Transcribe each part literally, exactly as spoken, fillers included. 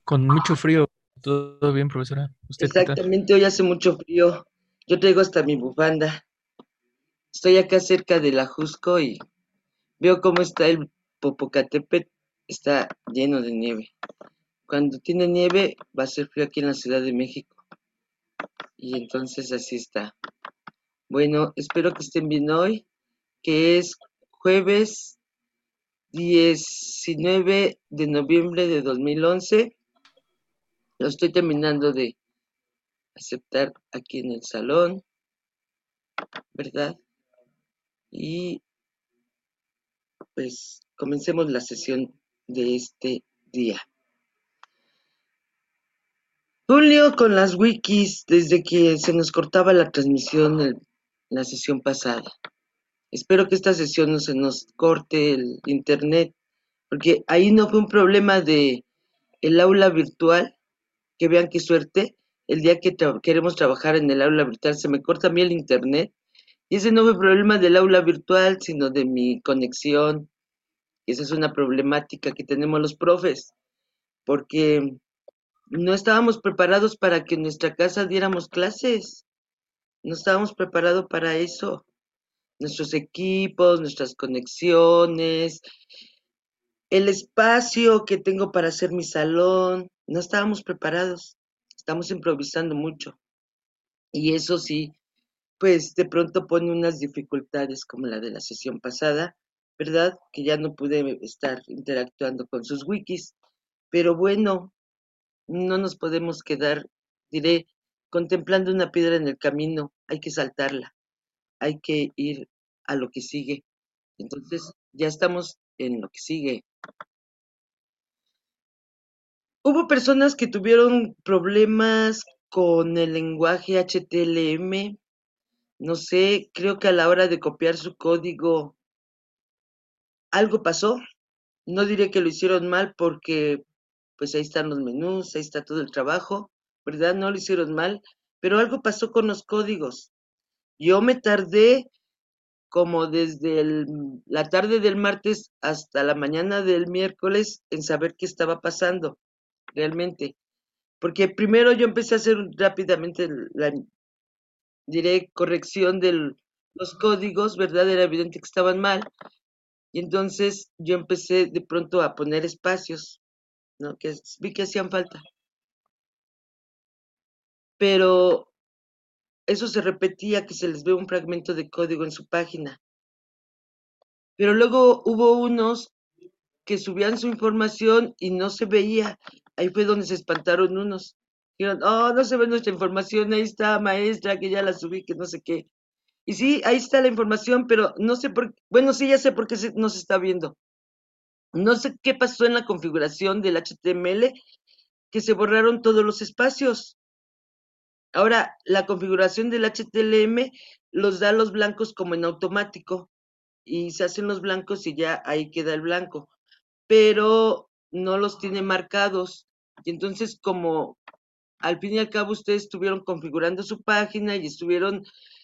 Con mucho frío. ¿Todo bien, profesora? ¿Usted qué tal? Exactamente, hoy hace mucho frío. Yo traigo hasta mi bufanda. Estoy acá cerca de la Jusco y veo cómo está el Popocatépetl. Está lleno de nieve. Cuando tiene nieve va a ser frío aquí en la Ciudad de México. Y entonces así está. Bueno, espero que estén bien hoy, que es jueves diecinueve de noviembre de dos mil once. Lo estoy terminando de aceptar aquí en el salón, ¿verdad? Y pues comencemos la sesión de este día. Un lío con las wikis desde que se nos cortaba la transmisión en la sesión pasada. Espero que esta sesión no se nos corte el internet, porque ahí no fue un problema de el aula virtual, que vean qué suerte, el día que tra queremos trabajar en el aula virtual se me corta a mí el internet, y ese no fue problema del aula virtual, sino de mi conexión. Esa es una problemática que tenemos los profes, porque no estábamos preparados para que en nuestra casa diéramos clases, no estábamos preparados para eso. Nuestros equipos, nuestras conexiones, el espacio que tengo para hacer mi salón, no estábamos preparados, estamos improvisando mucho. Y eso sí, pues de pronto pone unas dificultades como la de la sesión pasada, ¿verdad? Que ya no pude estar interactuando con sus wikis, pero bueno, no nos podemos quedar, diré, contemplando una piedra en el camino, hay que saltarla, hay que ir a lo que sigue. Entonces, ya estamos en lo que sigue. Hubo personas que tuvieron problemas con el lenguaje H T M L, no sé, creo que a la hora de copiar su código algo pasó. No diré que lo hicieron mal porque pues ahí están los menús, ahí está todo el trabajo, ¿verdad? No lo hicieron mal, pero algo pasó con los códigos. Yo me tardé como desde el- la tarde del martes hasta la mañana del miércoles en saber qué estaba pasando realmente. Porque primero yo empecé a hacer rápidamente la, diré, corrección de los códigos, ¿verdad? Era evidente que estaban mal. Y entonces yo empecé de pronto a poner espacios, ¿no? Que vi que hacían falta. Pero eso se repetía, que se les ve un fragmento de código en su página. Pero luego hubo unos que subían su información y no se veía. Ahí fue donde se espantaron unos. Dijeron, oh, no se ve nuestra información, ahí está, maestra, que ya la subí, que no sé qué. Y sí, ahí está la información, pero no sé por qué, bueno, sí, ya sé por qué se, no se está viendo. No sé qué pasó en la configuración del H T M L, que se borraron todos los espacios. Ahora, la configuración del H T M L los da los blancos como en automático y se hacen los blancos y ya ahí queda el blanco, pero no los tiene marcados. Y entonces, como al fin y al cabo ustedes estuvieron configurando su página y estuvieron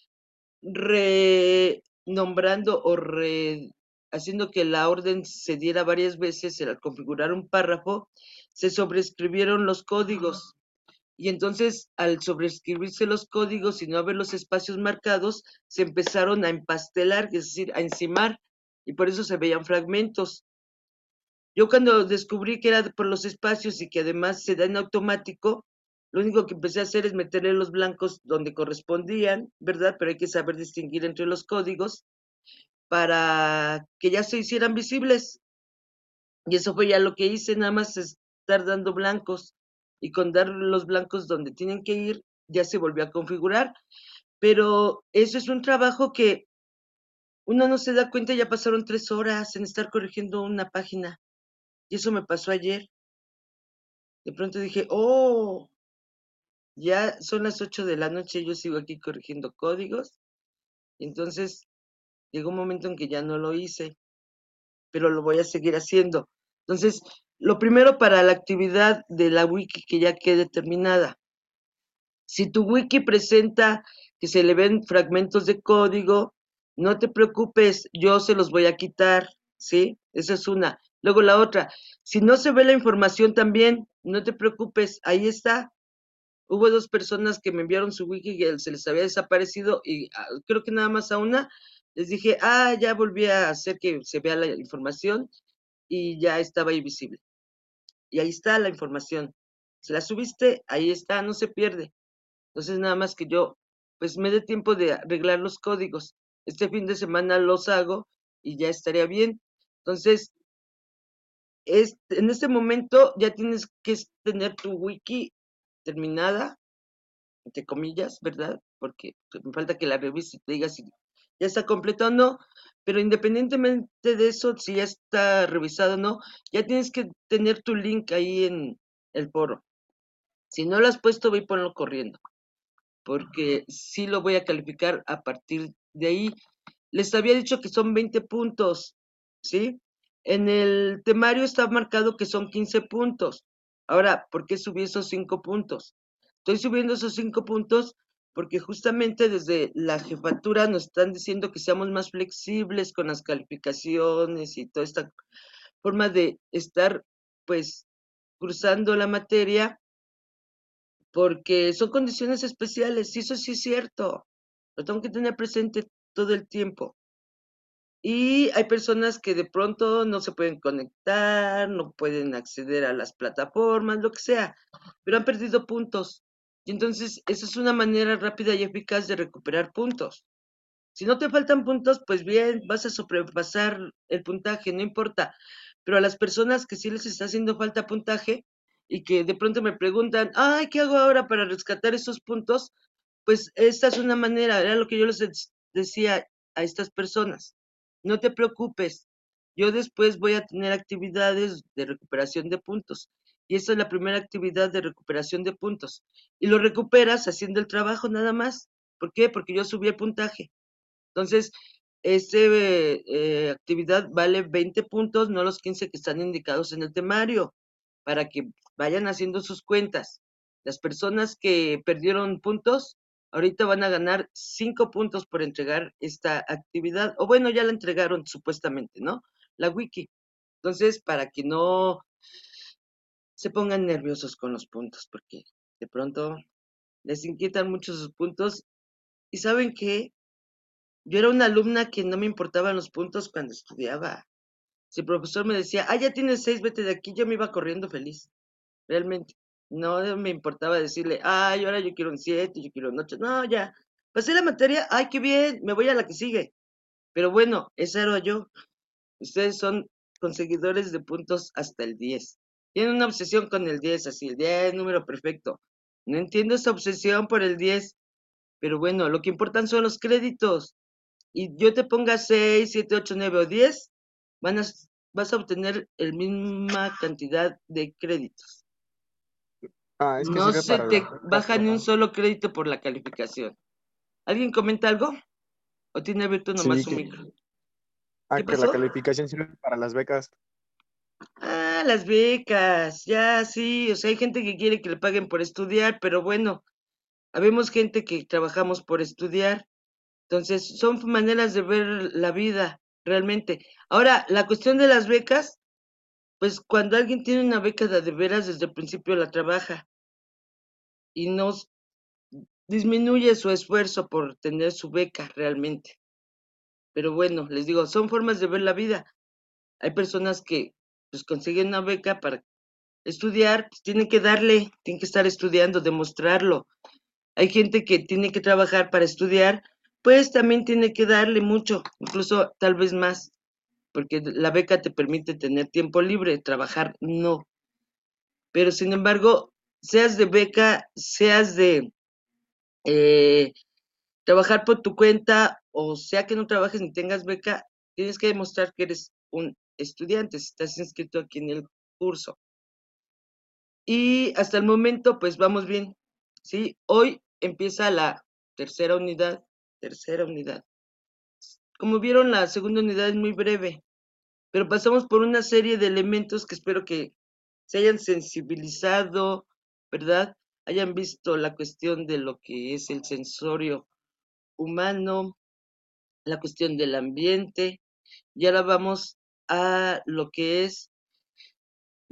renombrando o re, haciendo que la orden se diera varias veces al configurar un párrafo, se sobreescribieron los códigos. Y entonces, al sobreescribirse los códigos y no haber los espacios marcados, se empezaron a empastelar, es decir, a encimar, y por eso se veían fragmentos. Yo cuando descubrí que era por los espacios y que además se da en automático, lo único que empecé a hacer es meterle los blancos donde correspondían, ¿verdad? Pero hay que saber distinguir entre los códigos para que ya se hicieran visibles. Y eso fue ya lo que hice, nada más estar dando blancos. Y con dar los blancos donde tienen que ir, ya se volvió a configurar. Pero eso es un trabajo que uno no se da cuenta, ya pasaron tres horas en estar corrigiendo una página. Y eso me pasó ayer. De pronto dije, oh, ya son las ocho de la noche, yo sigo aquí corrigiendo códigos. Y entonces llegó un momento en que ya no lo hice, pero lo voy a seguir haciendo. Entonces, lo primero para la actividad de la wiki que ya quede terminada. Si tu wiki presenta que se le ven fragmentos de código, no te preocupes, yo se los voy a quitar, ¿sí? Esa es una. Luego la otra, si no se ve la información también, no te preocupes, ahí está. Hubo dos personas que me enviaron su wiki que se les había desaparecido y ah, creo que nada más a una les dije, ah, ya volví a hacer que se vea la información y ya estaba ahí visible. Y ahí está la información. Si la subiste, ahí está, no se pierde. Entonces nada más que yo, pues me dé tiempo de arreglar los códigos. Este fin de semana los hago y ya estaría bien. Entonces, es, en este momento ya tienes que tener tu wiki terminada, entre comillas, ¿verdad? Porque me falta que la revises y te diga si ya está completo o no, pero independientemente de eso, si ya está revisado o no, ya tienes que tener tu link ahí en el foro. Si no lo has puesto, ve y ponlo corriendo, porque sí lo voy a calificar a partir de ahí. Les había dicho que son veinte puntos, ¿sí? En el temario está marcado que son quince puntos. Ahora, ¿por qué subí esos cinco puntos? Estoy subiendo esos cinco puntos porque justamente desde la jefatura nos están diciendo que seamos más flexibles con las calificaciones y toda esta forma de estar, pues, cruzando la materia, porque son condiciones especiales, y eso sí es cierto. Lo tengo que tener presente todo el tiempo. Y hay personas que de pronto no se pueden conectar, no pueden acceder a las plataformas, lo que sea, pero han perdido puntos. Y entonces esa es una manera rápida y eficaz de recuperar puntos. Si no te faltan puntos, pues bien, vas a sobrepasar el puntaje, no importa. Pero a las personas que sí les está haciendo falta puntaje y que de pronto me preguntan, ay, ¿qué hago ahora para rescatar esos puntos? Pues esta es una manera, era lo que yo les decía a estas personas. No te preocupes, yo después voy a tener actividades de recuperación de puntos. Y esta es la primera actividad de recuperación de puntos. Y lo recuperas haciendo el trabajo nada más. ¿Por qué? Porque yo subí el puntaje. Entonces, esta eh, actividad vale veinte puntos, no los quince que están indicados en el temario, para que vayan haciendo sus cuentas. Las personas que perdieron puntos, ahorita van a ganar cinco puntos por entregar esta actividad, o bueno, ya la entregaron supuestamente, ¿no? La wiki. Entonces, para que no se pongan nerviosos con los puntos, porque de pronto les inquietan mucho sus puntos. ¿Y saben qué? Yo era una alumna que no me importaban los puntos cuando estudiaba. Si el profesor me decía, ah, ya tienes seis, vete de aquí, yo me iba corriendo feliz, realmente. No me importaba decirle, ay, ahora yo quiero un siete, yo quiero un ocho. No, ya. Pasé la materia, ay, qué bien, me voy a la que sigue. Pero bueno, esa era yo. Ustedes son conseguidores de puntos hasta el diez. Tienen una obsesión con el diez, así, el diez, número perfecto. No entiendo esa obsesión por el diez, pero bueno, lo que importan son los créditos. Y yo te ponga seis, siete, ocho, nueve o diez, van a, vas a obtener la misma cantidad de créditos. Ah, es que No sirve se para te las becas, baja ni un ¿no? solo crédito por la calificación. ¿Alguien comenta algo? ¿O tiene abierto nomás Sí, su que, micro? ah, ¿Qué que la pasó? calificación sirve para las becas. Ah, las becas, ya sí, o sea, hay gente que quiere que le paguen por estudiar, pero bueno, habemos gente que trabajamos por estudiar, entonces son maneras de ver la vida, realmente. Ahora, la cuestión de las becas, pues cuando alguien tiene una beca de, de veras desde el principio la trabaja y no s- disminuye su esfuerzo por tener su beca realmente. Pero bueno, les digo, son formas de ver la vida. Hay personas que pues consiguen una beca para estudiar, pues tienen que darle, tienen que estar estudiando, demostrarlo. Hay gente que tiene que trabajar para estudiar, pues también tiene que darle mucho, incluso tal vez más, porque la beca te permite tener tiempo libre, trabajar no. Pero sin embargo, seas de beca, seas de eh, trabajar por tu cuenta, o sea que no trabajes ni tengas beca, tienes que demostrar que eres un estudiante, si estás inscrito aquí en el curso. Y hasta el momento, pues vamos bien, ¿sí? Hoy empieza la tercera unidad, tercera unidad. Como vieron, la segunda unidad es muy breve, pero pasamos por una serie de elementos que espero que se hayan sensibilizado, ¿verdad? Hayan visto la cuestión de lo que es el sensorio humano, la cuestión del ambiente, y ahora vamos a lo que es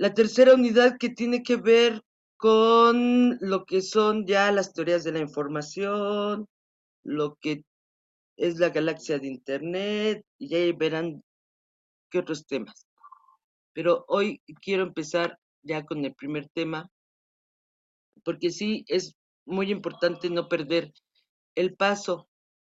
La tercera unidad que tiene que ver con lo que son ya las teorías de la información, lo que es la galaxia de Internet, y ya verán qué otros temas. Pero hoy quiero empezar ya con el primer tema, porque sí es muy importante no perder el paso.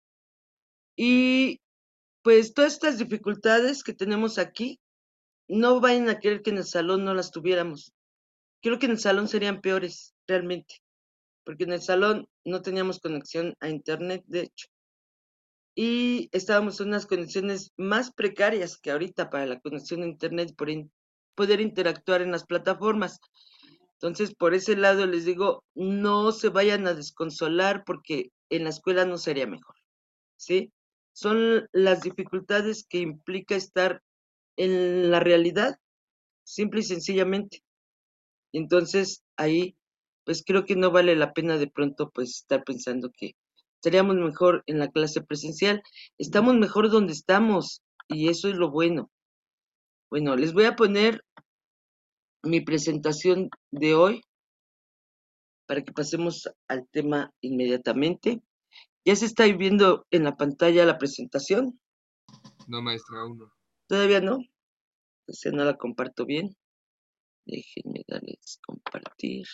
Y pues todas estas dificultades que tenemos aquí, no vayan a creer que en el salón no las tuviéramos. Creo que en el salón serían peores, realmente, porque en el salón no teníamos conexión a Internet, de hecho, y estábamos en unas condiciones más precarias que ahorita para la conexión a Internet, por in- poder interactuar en las plataformas. Entonces, por ese lado les digo, no se vayan a desconsolar porque en la escuela no sería mejor, ¿sí? Son las dificultades que implica estar en la realidad, simple y sencillamente. Entonces, ahí, pues creo que no vale la pena de pronto, pues, estar pensando que estaríamos mejor en la clase presencial. Estamos mejor donde estamos, y eso es lo bueno. Bueno, les voy a poner mi presentación de hoy para que pasemos al tema inmediatamente. ¿Ya se está viendo en la pantalla la presentación? No, maestra, aún no. ¿Todavía no? Entonces no la comparto bien. Déjenme darles compartir.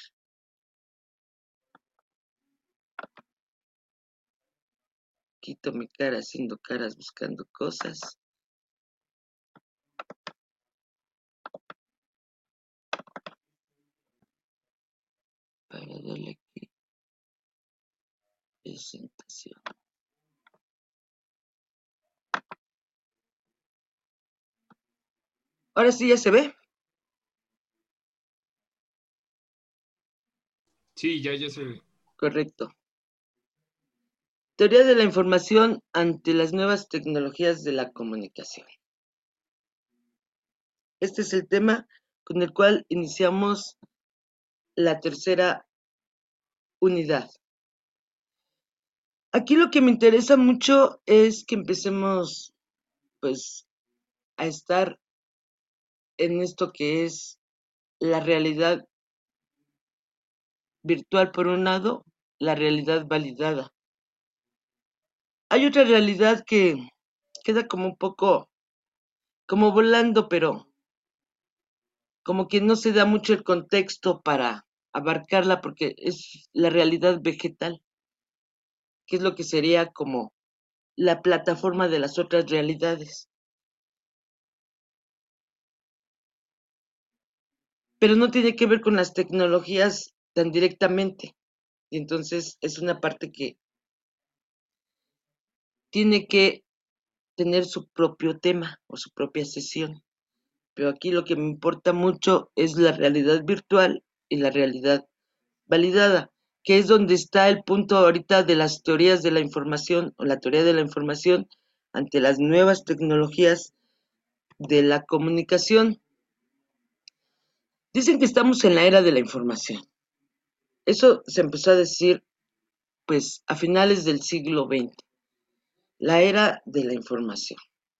Quito mi cara haciendo caras buscando cosas. Para darle aquí presentación. Ahora sí ya se ve. Sí, ya, ya se ve. Correcto. Teoría de la información ante las nuevas tecnologías de la comunicación. Este es el tema con el cual iniciamos la tercera unidad. Aquí lo que me interesa mucho es que empecemos, pues, a estar en esto que es la realidad virtual por un lado, la realidad validada. Hay otra realidad que queda como un poco, como volando, pero como que no se da mucho el contexto para abarcarla porque es la realidad vegetal, que es lo que sería como la plataforma de las otras realidades. Pero no tiene que ver con las tecnologías tan directamente. Y entonces es una parte que tiene que tener su propio tema o su propia sesión. Pero aquí lo que me importa mucho es la realidad virtual y la realidad validada, que es donde está el punto ahorita de las teorías de la información o la teoría de la información ante las nuevas tecnologías de la comunicación. Dicen que estamos en la era de la información. Eso se empezó a decir pues a finales del siglo veinte, la era de la información.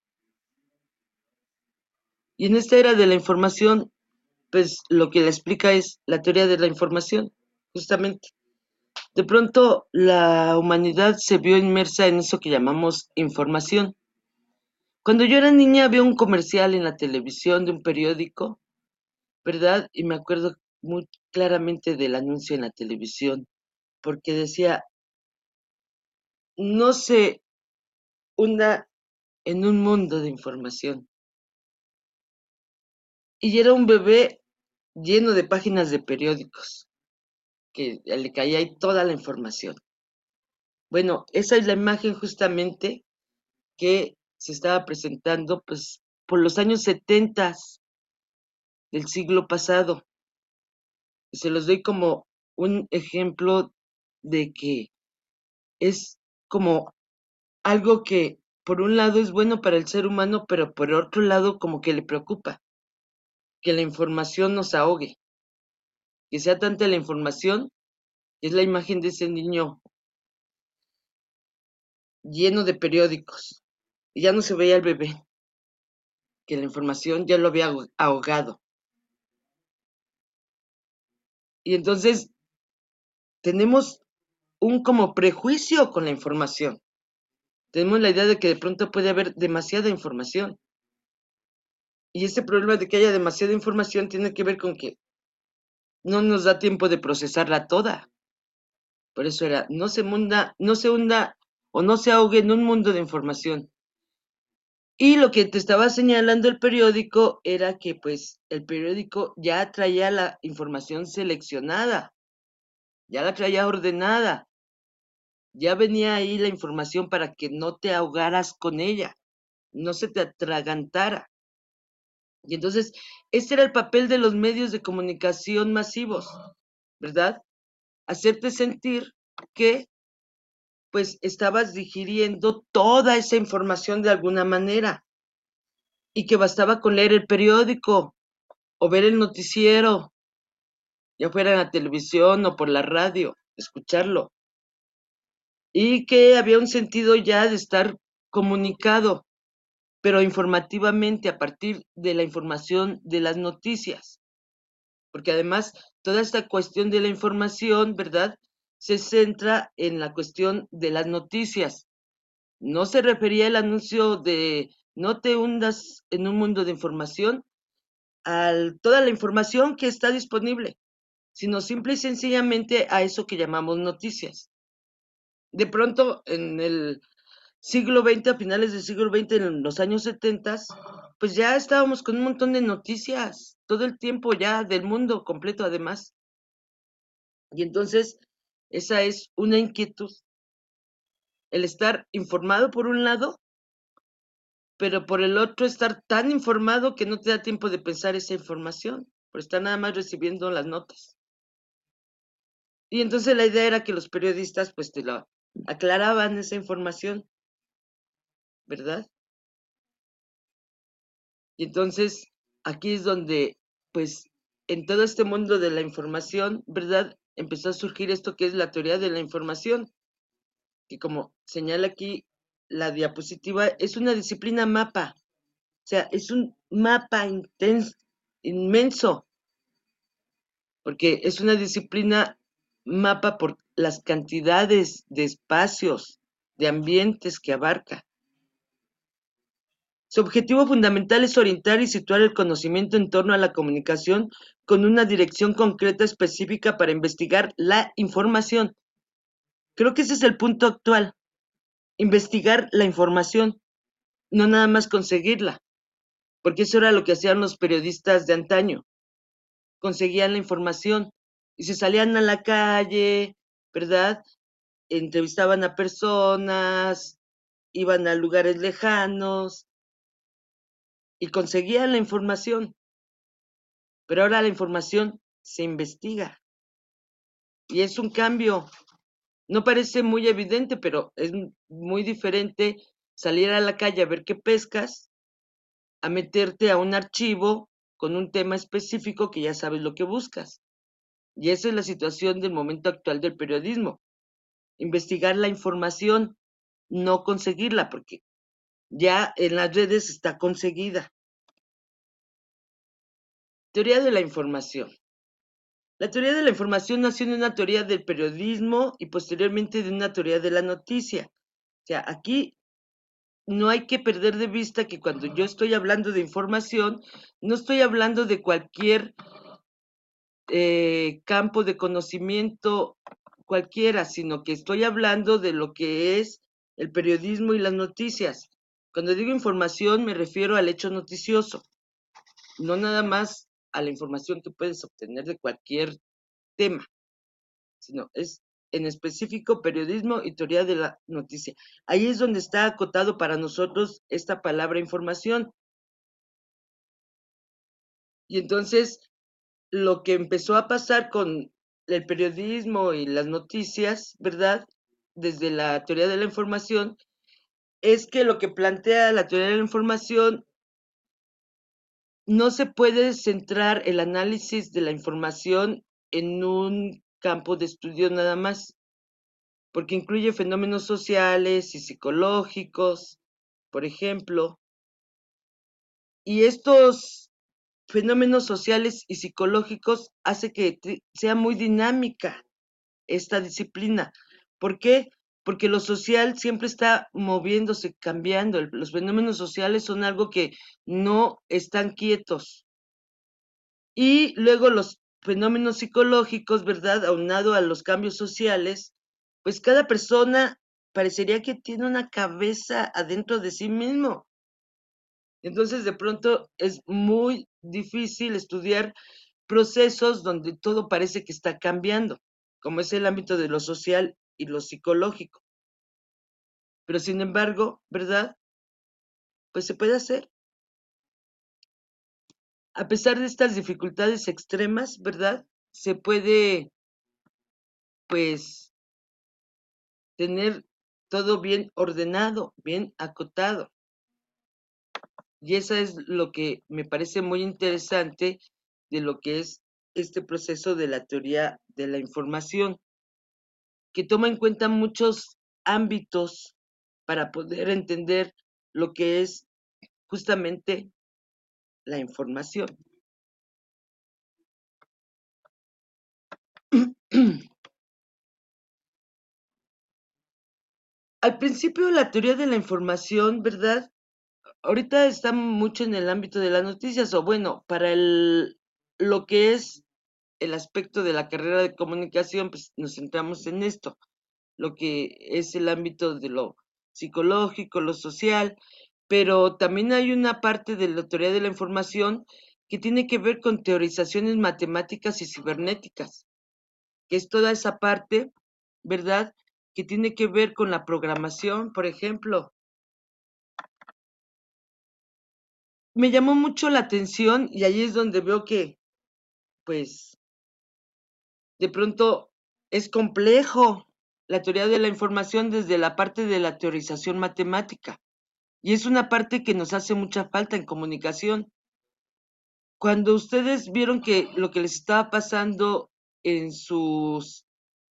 Y en esta era de la información, pues lo que la explica es la teoría de la información, justamente. De pronto la humanidad se vio inmersa en eso que llamamos información. Cuando yo era niña había un comercial en la televisión de un periódico, ¿verdad? Y me acuerdo muy claramente del anuncio en la televisión, porque decía, no se hunda en un mundo de información. Y era un bebé lleno de páginas de periódicos, que le caía ahí toda la información. Bueno, esa es la imagen justamente que se estaba presentando pues por los años setenta del siglo pasado. Y se los doy como un ejemplo de que es como algo que por un lado es bueno para el ser humano, pero por otro lado como que le preocupa, que la información nos ahogue, que sea tanta la información, es la imagen de ese niño lleno de periódicos, y ya no se veía el bebé, que la información ya lo había ahogado. Y entonces tenemos un como prejuicio con la información. Tenemos la idea de que de pronto puede haber demasiada información. Y ese problema de que haya demasiada información tiene que ver con que no nos da tiempo de procesarla toda. Por eso era, no se hunda, no se hunda o no se ahogue en un mundo de información. Y lo que te estaba señalando el periódico era que pues el periódico ya traía la información seleccionada, ya la traía ordenada, ya venía ahí la información para que no te ahogaras con ella, no se te atragantara. Y entonces, ese era el papel de los medios de comunicación masivos, ¿verdad? Hacerte sentir que pues estabas digiriendo toda esa información de alguna manera y que bastaba con leer el periódico o ver el noticiero, ya fuera en la televisión o por la radio, escucharlo, y que había un sentido ya de estar comunicado, pero informativamente a partir de la información de las noticias, porque además toda esta cuestión de la información, ¿verdad?, se centra en la cuestión de las noticias. No se refería el anuncio de no te hundas en un mundo de información a toda la información que está disponible, sino simple y sencillamente a eso que llamamos noticias. De pronto, en el siglo veinte, a finales del siglo veinte, en los años setenta, pues ya estábamos con un montón de noticias, todo el tiempo ya, del mundo completo además. Y entonces, esa es una inquietud, el estar informado por un lado, pero por el otro estar tan informado que no te da tiempo de pensar esa información, por estar nada más recibiendo las notas. Y entonces la idea era que los periodistas pues te lo aclaraban esa información, ¿verdad? Y entonces aquí es donde pues en todo este mundo de la información, ¿verdad?, empezó a surgir esto que es la teoría de la información, que como señala aquí la diapositiva, es una disciplina mapa, o sea, es un mapa intenso, inmenso, porque es una disciplina mapa por las cantidades de espacios, de ambientes que abarca. Su objetivo fundamental es orientar y situar el conocimiento en torno a la comunicación con una dirección concreta específica para investigar la información. Creo que ese es el punto actual, investigar la información, no nada más conseguirla, porque eso era lo que hacían los periodistas de antaño, conseguían la información y se salían a la calle, ¿verdad?, entrevistaban a personas, iban a lugares lejanos y conseguían la información. Pero ahora la información se investiga y es un cambio. No parece muy evidente, pero es muy diferente salir a la calle a ver qué pescas, a meterte a un archivo con un tema específico que ya sabes lo que buscas. Y esa es la situación del momento actual del periodismo. Investigar la información, no conseguirla, porque ya en las redes está conseguida. Teoría de la información. La teoría de la información nació en una teoría del periodismo y posteriormente de una teoría de la noticia. O sea, aquí no hay que perder de vista que cuando yo estoy hablando de información, no estoy hablando de cualquier eh, campo de conocimiento cualquiera, sino que estoy hablando de lo que es el periodismo y las noticias. Cuando digo información me refiero al hecho noticioso, no nada más a la información que puedes obtener de cualquier tema, sino es en específico periodismo y teoría de la noticia. Ahí es donde está acotado para nosotros esta palabra información. Y entonces, lo que empezó a pasar con el periodismo y las noticias, ¿verdad?, desde la teoría de la información, es que lo que plantea la teoría de la información, no se puede centrar el análisis de la información en un campo de estudio nada más, porque incluye fenómenos sociales y psicológicos, por ejemplo, y estos fenómenos sociales y psicológicos hace que sea muy dinámica esta disciplina. ¿Por qué? Porque lo social siempre está moviéndose, cambiando. Los fenómenos sociales son algo que no están quietos. Y luego los fenómenos psicológicos, ¿verdad? Aunado a los cambios sociales, pues cada persona parecería que tiene una cabeza adentro de sí mismo. Entonces, de pronto es muy difícil estudiar procesos donde todo parece que está cambiando, como es el ámbito de lo social y lo psicológico. Pero sin embargo, ¿verdad? Pues se puede hacer. A pesar de estas dificultades extremas, ¿verdad? Se puede, pues, tener todo bien ordenado, bien acotado. Y eso es lo que me parece muy interesante de lo que es este proceso de la teoría de la información, que toma en cuenta muchos ámbitos para poder entender lo que es justamente la información. Al principio la teoría de la información, ¿verdad? Ahorita está mucho en el ámbito de las noticias, o bueno, para el, lo que es el aspecto de la carrera de comunicación, pues nos centramos en esto, lo que es el ámbito de lo psicológico, lo social, pero también hay una parte de la teoría de la información que tiene que ver con teorizaciones matemáticas y cibernéticas, que es toda esa parte, ¿verdad?, que tiene que ver con la programación, por ejemplo. Me llamó mucho la atención y ahí es donde veo que, pues, de pronto es complejo la teoría de la información desde la parte de la teorización matemática. Y es una parte que nos hace mucha falta en comunicación. Cuando ustedes vieron que lo que les estaba pasando en sus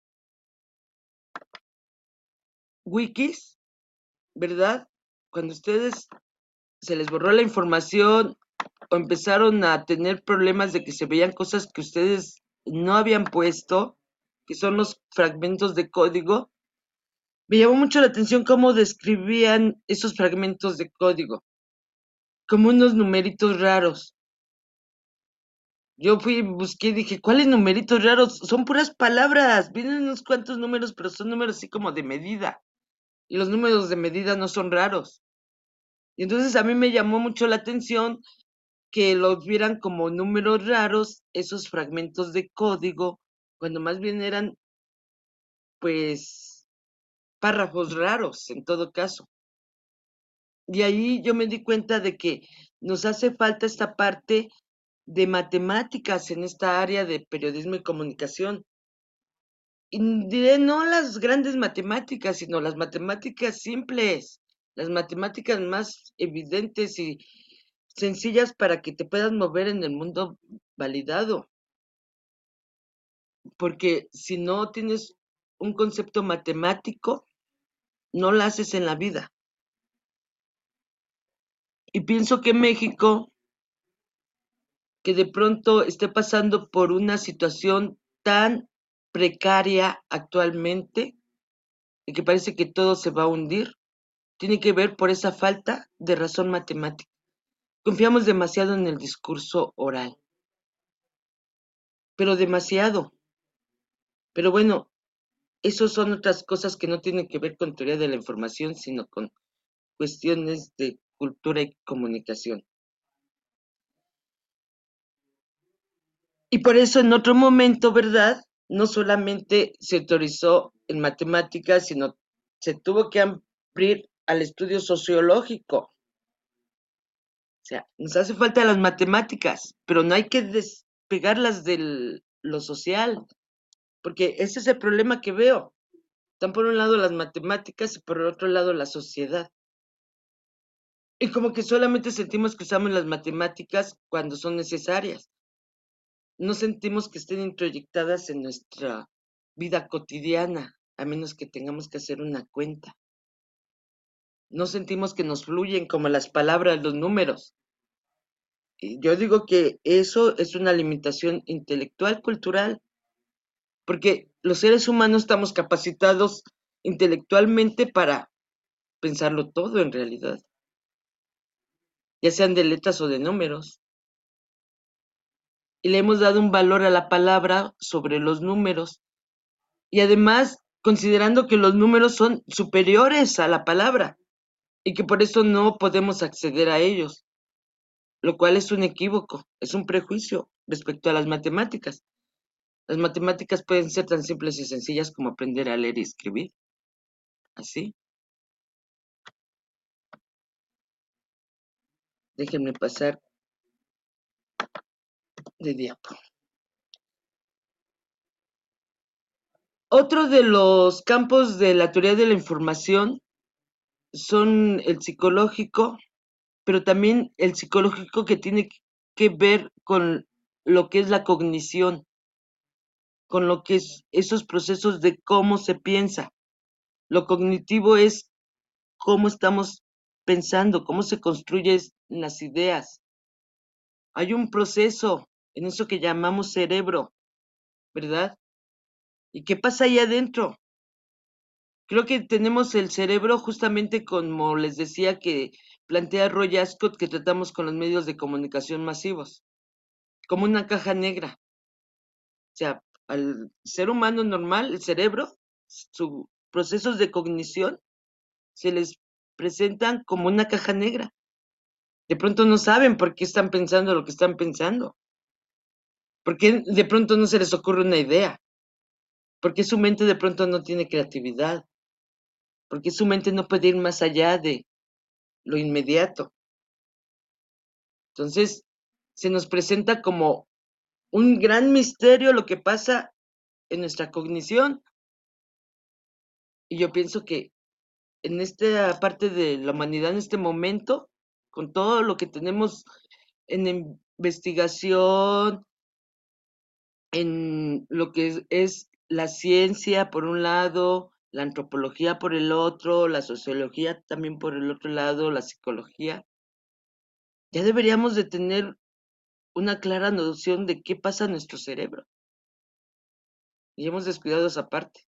wikis, ¿verdad? Cuando ustedes se les borró la información o empezaron a tener problemas de que se veían cosas que ustedes no habían puesto, que son los fragmentos de código, me llamó mucho la atención cómo describían esos fragmentos de código, como unos numeritos raros. Yo fui, busqué y dije, ¿cuáles numeritos raros? Son puras palabras, vienen unos cuantos números, pero son números así como de medida. Y los números de medida no son raros. Y entonces a mí me llamó mucho la atención que los vieran como números raros, esos fragmentos de código, cuando más bien eran, pues, párrafos raros, en todo caso. Y ahí yo me di cuenta de que nos hace falta esta parte de matemáticas en esta área de periodismo y comunicación. Y diré no las grandes matemáticas, sino las matemáticas simples, las matemáticas más evidentes y sencillas para que te puedas mover en el mundo validado. Porque si no tienes un concepto matemático, no lo haces en la vida. Y pienso que México, que de pronto esté pasando por una situación tan precaria actualmente, y que parece que todo se va a hundir, tiene que ver por esa falta de razón matemática. Confiamos demasiado en el discurso oral, pero demasiado. Pero bueno, esos son otras cosas que no tienen que ver con teoría de la información, sino con cuestiones de cultura y comunicación. Y por eso en otro momento, ¿verdad? No solamente se autorizó en matemáticas, sino se tuvo que abrir al estudio sociológico. O sea, nos hace falta las matemáticas, pero no hay que despegarlas de lo social, porque ese es el problema que veo. Están por un lado las matemáticas y por el otro lado la sociedad. Y como que solamente sentimos que usamos las matemáticas cuando son necesarias. No sentimos que estén introyectadas en nuestra vida cotidiana, a menos que tengamos que hacer una cuenta. No sentimos que nos fluyen como las palabras, los números. Y yo digo que eso es una limitación intelectual, cultural, porque los seres humanos estamos capacitados intelectualmente para pensarlo todo en realidad, ya sean de letras o de números. Y le hemos dado un valor a la palabra sobre los números. Y además, considerando que los números son superiores a la palabra y que por eso no podemos acceder a ellos, lo cual es un equívoco, es un prejuicio respecto a las matemáticas. Las matemáticas pueden ser tan simples y sencillas como aprender a leer y escribir. Así. Déjenme pasar de diapo. Otro de los campos de la teoría de la información son el psicológico, pero también el psicológico que tiene que ver con lo que es la cognición, con lo que es esos procesos de cómo se piensa. Lo cognitivo es cómo estamos pensando, cómo se construyen las ideas. Hay un proceso en eso que llamamos cerebro, ¿verdad? ¿Y qué pasa ahí adentro? Creo que tenemos el cerebro justamente como les decía que plantea Roy Ascott que tratamos con los medios de comunicación masivos, como una caja negra. O sea, al ser humano normal, el cerebro, sus procesos de cognición se les presentan como una caja negra. De pronto no saben por qué están pensando lo que están pensando. ¿Por qué de pronto no se les ocurre una idea? ¿Por qué su mente de pronto no tiene creatividad? ¿Por qué su mente no puede ir más allá de lo inmediato? Entonces, se nos presenta como un gran misterio lo que pasa en nuestra cognición. Y yo pienso que en esta parte de la humanidad, en este momento, con todo lo que tenemos en investigación, en lo que es, es la ciencia por un lado, la antropología por el otro, la sociología también por el otro lado, la psicología, ya deberíamos de tener una clara noción de qué pasa en nuestro cerebro. Y hemos descuidado esa parte.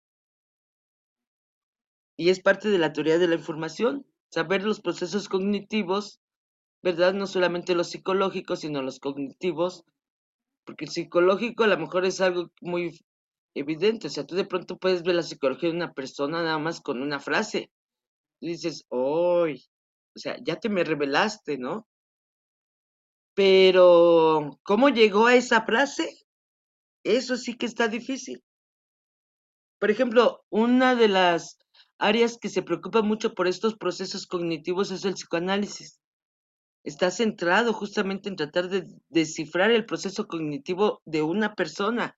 Y es parte de la teoría de la información, saber los procesos cognitivos, ¿verdad? No solamente los psicológicos, sino los cognitivos, porque el psicológico a lo mejor es algo muy evidente, o sea, tú de pronto puedes ver la psicología de una persona nada más con una frase, y dices, ¡ay! O sea, ya te me revelaste, ¿no? Pero, ¿cómo llegó a esa frase? Eso sí que está difícil. Por ejemplo, una de las áreas que se preocupa mucho por estos procesos cognitivos es el psicoanálisis. Está centrado justamente en tratar de descifrar el proceso cognitivo de una persona.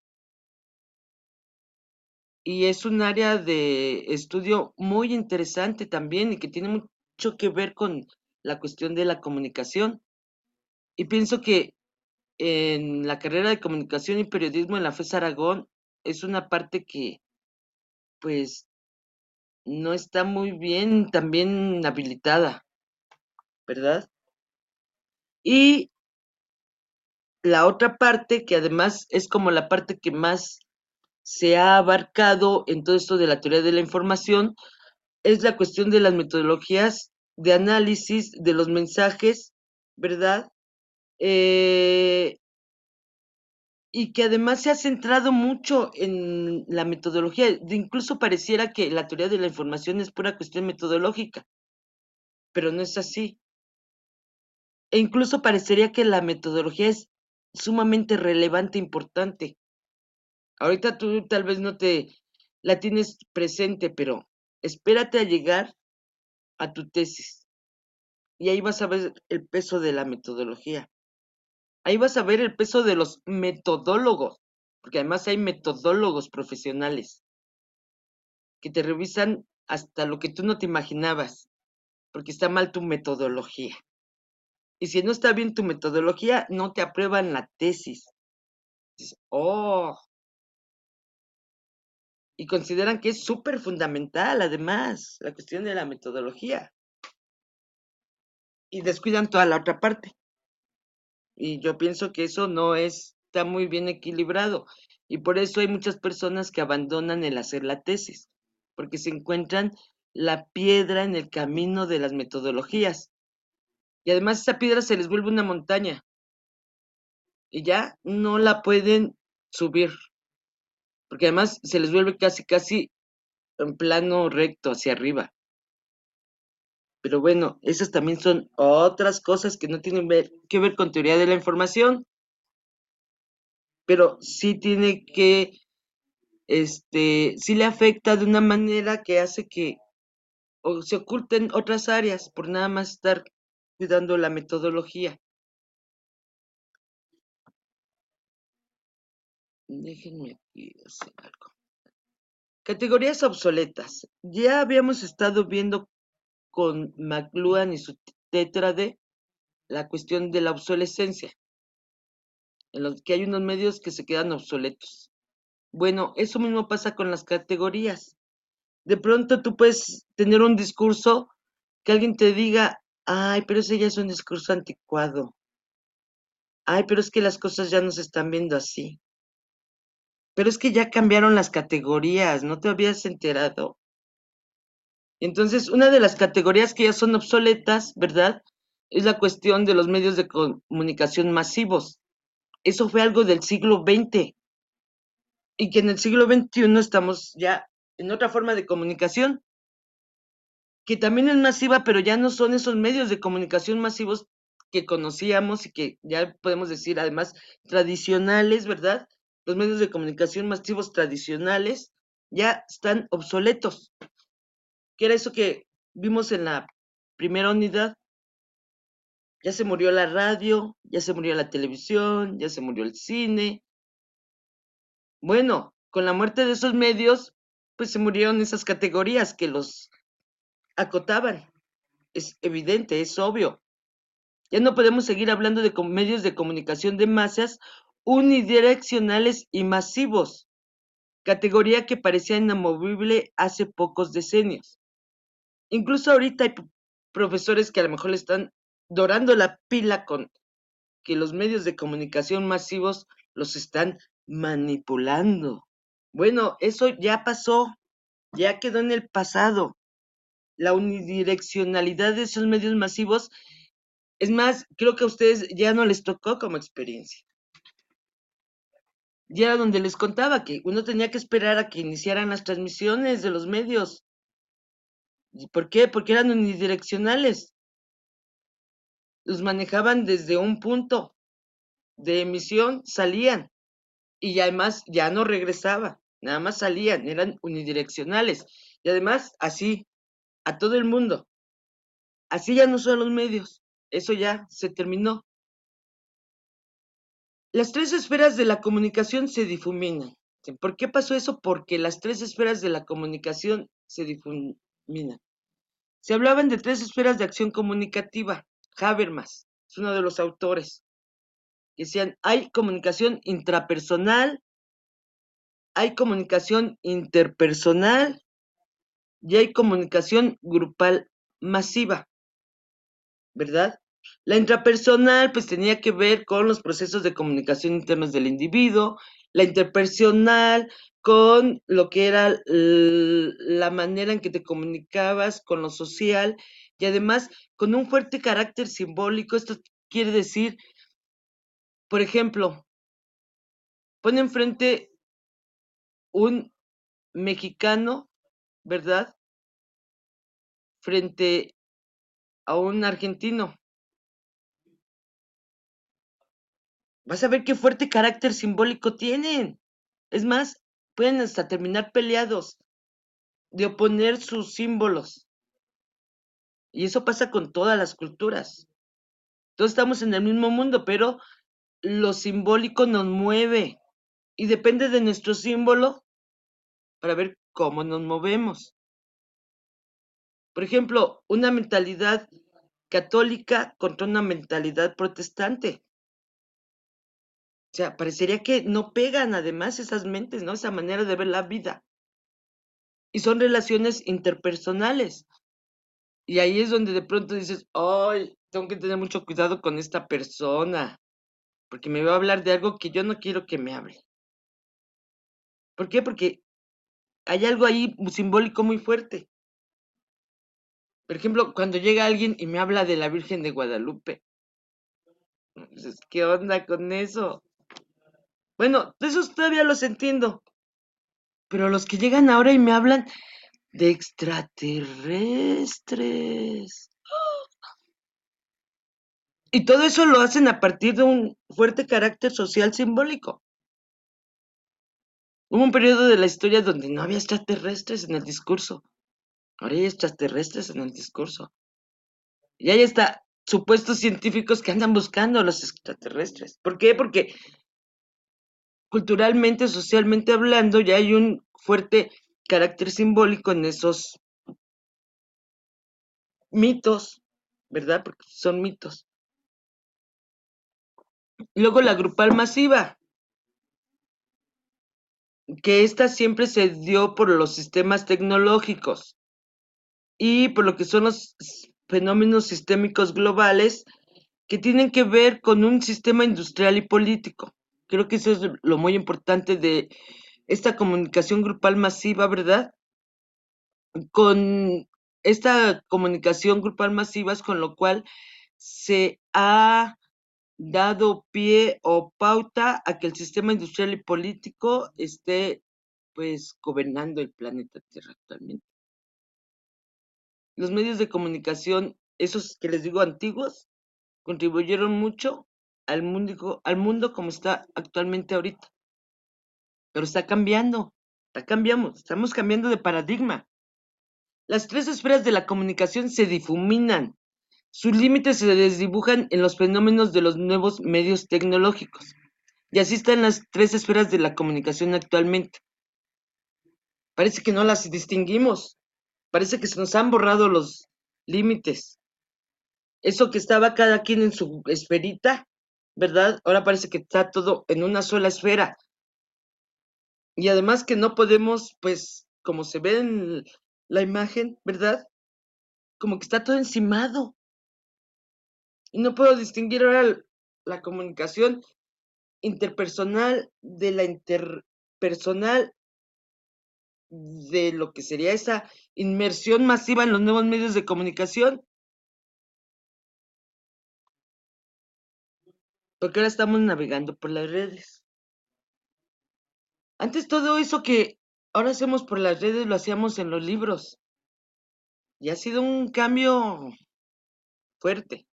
Y es un área de estudio muy interesante también y que tiene mucho que ver con la cuestión de la comunicación. Y pienso que en la carrera de comunicación y periodismo en la FES Aragón es una parte que pues no está muy bien también habilitada, ¿verdad? Y la otra parte, que además es como la parte que más se ha abarcado en todo esto de la teoría de la información, es la cuestión de las metodologías de análisis de los mensajes, ¿verdad? Eh, y que además se ha centrado mucho en la metodología, incluso pareciera que la teoría de la información es pura cuestión metodológica, pero no es así. E incluso parecería que la metodología es sumamente relevante e importante. Ahorita tú tal vez no te la tienes presente, pero espérate a llegar a tu tesis. Y ahí vas a ver el peso de la metodología. Ahí vas a ver el peso de los metodólogos, porque además hay metodólogos profesionales que te revisan hasta lo que tú no te imaginabas, porque está mal tu metodología. Y si no está bien tu metodología, no te aprueban la tesis. Dices, oh, y consideran que es súper fundamental, además, la cuestión de la metodología. Y descuidan toda la otra parte. Y yo pienso que eso no es, está muy bien equilibrado. Y por eso hay muchas personas que abandonan el hacer la tesis, porque se encuentran la piedra en el camino de las metodologías. Y además esa piedra se les vuelve una montaña y ya no la pueden subir, porque además se les vuelve casi, casi en plano recto hacia arriba. Pero bueno, esas también son otras cosas que no tienen ver- que ver con teoría de la información, pero sí tiene que, este, sí le afecta de una manera que hace que o se oculten otras áreas por nada más estar cuidando la metodología. Déjenme aquí hacer algo. Categorías obsoletas. Ya habíamos estado viendo con McLuhan y su tétrade la cuestión de la obsolescencia, en los que hay unos medios que se quedan obsoletos. Bueno, eso mismo pasa con las categorías. De pronto tú puedes tener un discurso que alguien te diga, ay, pero ese ya es un discurso anticuado. Ay, pero es que las cosas ya no se están viendo así. Pero es que ya cambiaron las categorías, ¿no te habías enterado? Entonces, una de las categorías que ya son obsoletas, ¿verdad? Es la cuestión de los medios de comunicación masivos. Eso fue algo del siglo veinte y que en el siglo veintiuno estamos ya en otra forma de comunicación, que también es masiva, pero ya no son esos medios de comunicación masivos que conocíamos y que ya podemos decir además tradicionales, ¿verdad? Los medios de comunicación masivos tradicionales ya están obsoletos, que era eso que vimos en la primera unidad. Ya se murió la radio, ya se murió la televisión, ya se murió el cine. Bueno, con la muerte de esos medios, pues se murieron esas categorías que los acotaban. Es evidente, es obvio. Ya no podemos seguir hablando de medios de comunicación de masas unidireccionales y masivos, categoría que parecía inamovible hace pocos decenios. Incluso ahorita hay profesores que a lo mejor le están dorando la pila con que los medios de comunicación masivos los están manipulando. Bueno, eso ya pasó, ya quedó en el pasado. La unidireccionalidad de esos medios masivos, es más, creo que a ustedes ya no les tocó como experiencia. Ya era donde les contaba que uno tenía que esperar a que iniciaran las transmisiones de los medios. ¿Y por qué? Porque eran unidireccionales. Los manejaban desde un punto de emisión, salían y además ya no regresaba, nada más salían, eran unidireccionales. Y además, así, a todo el mundo. Así ya no son los medios, eso ya se terminó. Las tres esferas de la comunicación se difuminan. ¿Por qué pasó eso? Porque las tres esferas de la comunicación se difuminan. Se hablaban de tres esferas de acción comunicativa. Habermas es uno de los autores. Decían, hay comunicación intrapersonal, hay comunicación interpersonal y hay comunicación grupal masiva, ¿verdad? La intrapersonal pues tenía que ver con los procesos de comunicación internos del individuo, la interpersonal con lo que era la manera en que te comunicabas con lo social y además con un fuerte carácter simbólico. Esto quiere decir, por ejemplo, pone enfrente un mexicano, ¿verdad? Frente a un argentino. Vas a ver qué fuerte carácter simbólico tienen. Es más, pueden hasta terminar peleados de oponer sus símbolos. Y eso pasa con todas las culturas. Todos estamos en el mismo mundo, pero lo simbólico nos mueve. Y depende de nuestro símbolo para ver cómo nos movemos. Por ejemplo, una mentalidad católica contra una mentalidad protestante. O sea, parecería que no pegan además esas mentes, ¿no? Esa manera de ver la vida. Y son relaciones interpersonales. Y ahí es donde de pronto dices, ay, tengo que tener mucho cuidado con esta persona. porque me va a hablar de algo que yo no quiero que me hable. ¿Por qué? Porque hay algo ahí simbólico muy fuerte. Por ejemplo, cuando llega alguien y me habla de la Virgen de Guadalupe, pues, ¿qué onda con eso? Bueno, de esos todavía los entiendo, pero los que llegan ahora y me hablan de extraterrestres. Y todo eso lo hacen a partir de un fuerte carácter social simbólico. Hubo un periodo de la historia donde no había extraterrestres en el discurso. Ahora hay extraterrestres en el discurso. Y hay hasta supuestos científicos que andan buscando a los extraterrestres. ¿Por qué? Porque culturalmente, socialmente hablando, ya hay un fuerte carácter simbólico en esos mitos, ¿verdad? Porque son mitos. Luego la grupal masiva, que esta siempre se dio por los sistemas tecnológicos y por lo que son los fenómenos sistémicos globales que tienen que ver con un sistema industrial y político. Creo que eso es lo muy importante de esta comunicación grupal masiva, ¿verdad? Con esta comunicación grupal masiva es con lo cual se ha dado pie o pauta a que el sistema industrial y político esté pues gobernando el planeta Tierra actualmente. Los medios de comunicación, esos que les digo antiguos, contribuyeron mucho al mundo, al mundo como está actualmente ahorita. Pero está cambiando, está cambiando, estamos cambiando de paradigma. Las tres esferas de la comunicación se difuminan, sus límites se desdibujan en los fenómenos de los nuevos medios tecnológicos. Y así están las tres esferas de la comunicación actualmente. Parece que no las distinguimos, parece que se nos han borrado los límites. Eso que estaba cada quien en su esferita, ¿verdad? Ahora parece que está todo en una sola esfera. Y además que no podemos, pues, como se ve en la imagen, ¿verdad? Como que está todo encimado. Y no puedo distinguir ahora la comunicación interpersonal de la interpersonal, de lo que sería esa inmersión masiva en los nuevos medios de comunicación. Porque ahora estamos navegando por las redes. Antes todo eso que ahora hacemos por las redes lo hacíamos en los libros. Y ha sido un cambio fuerte.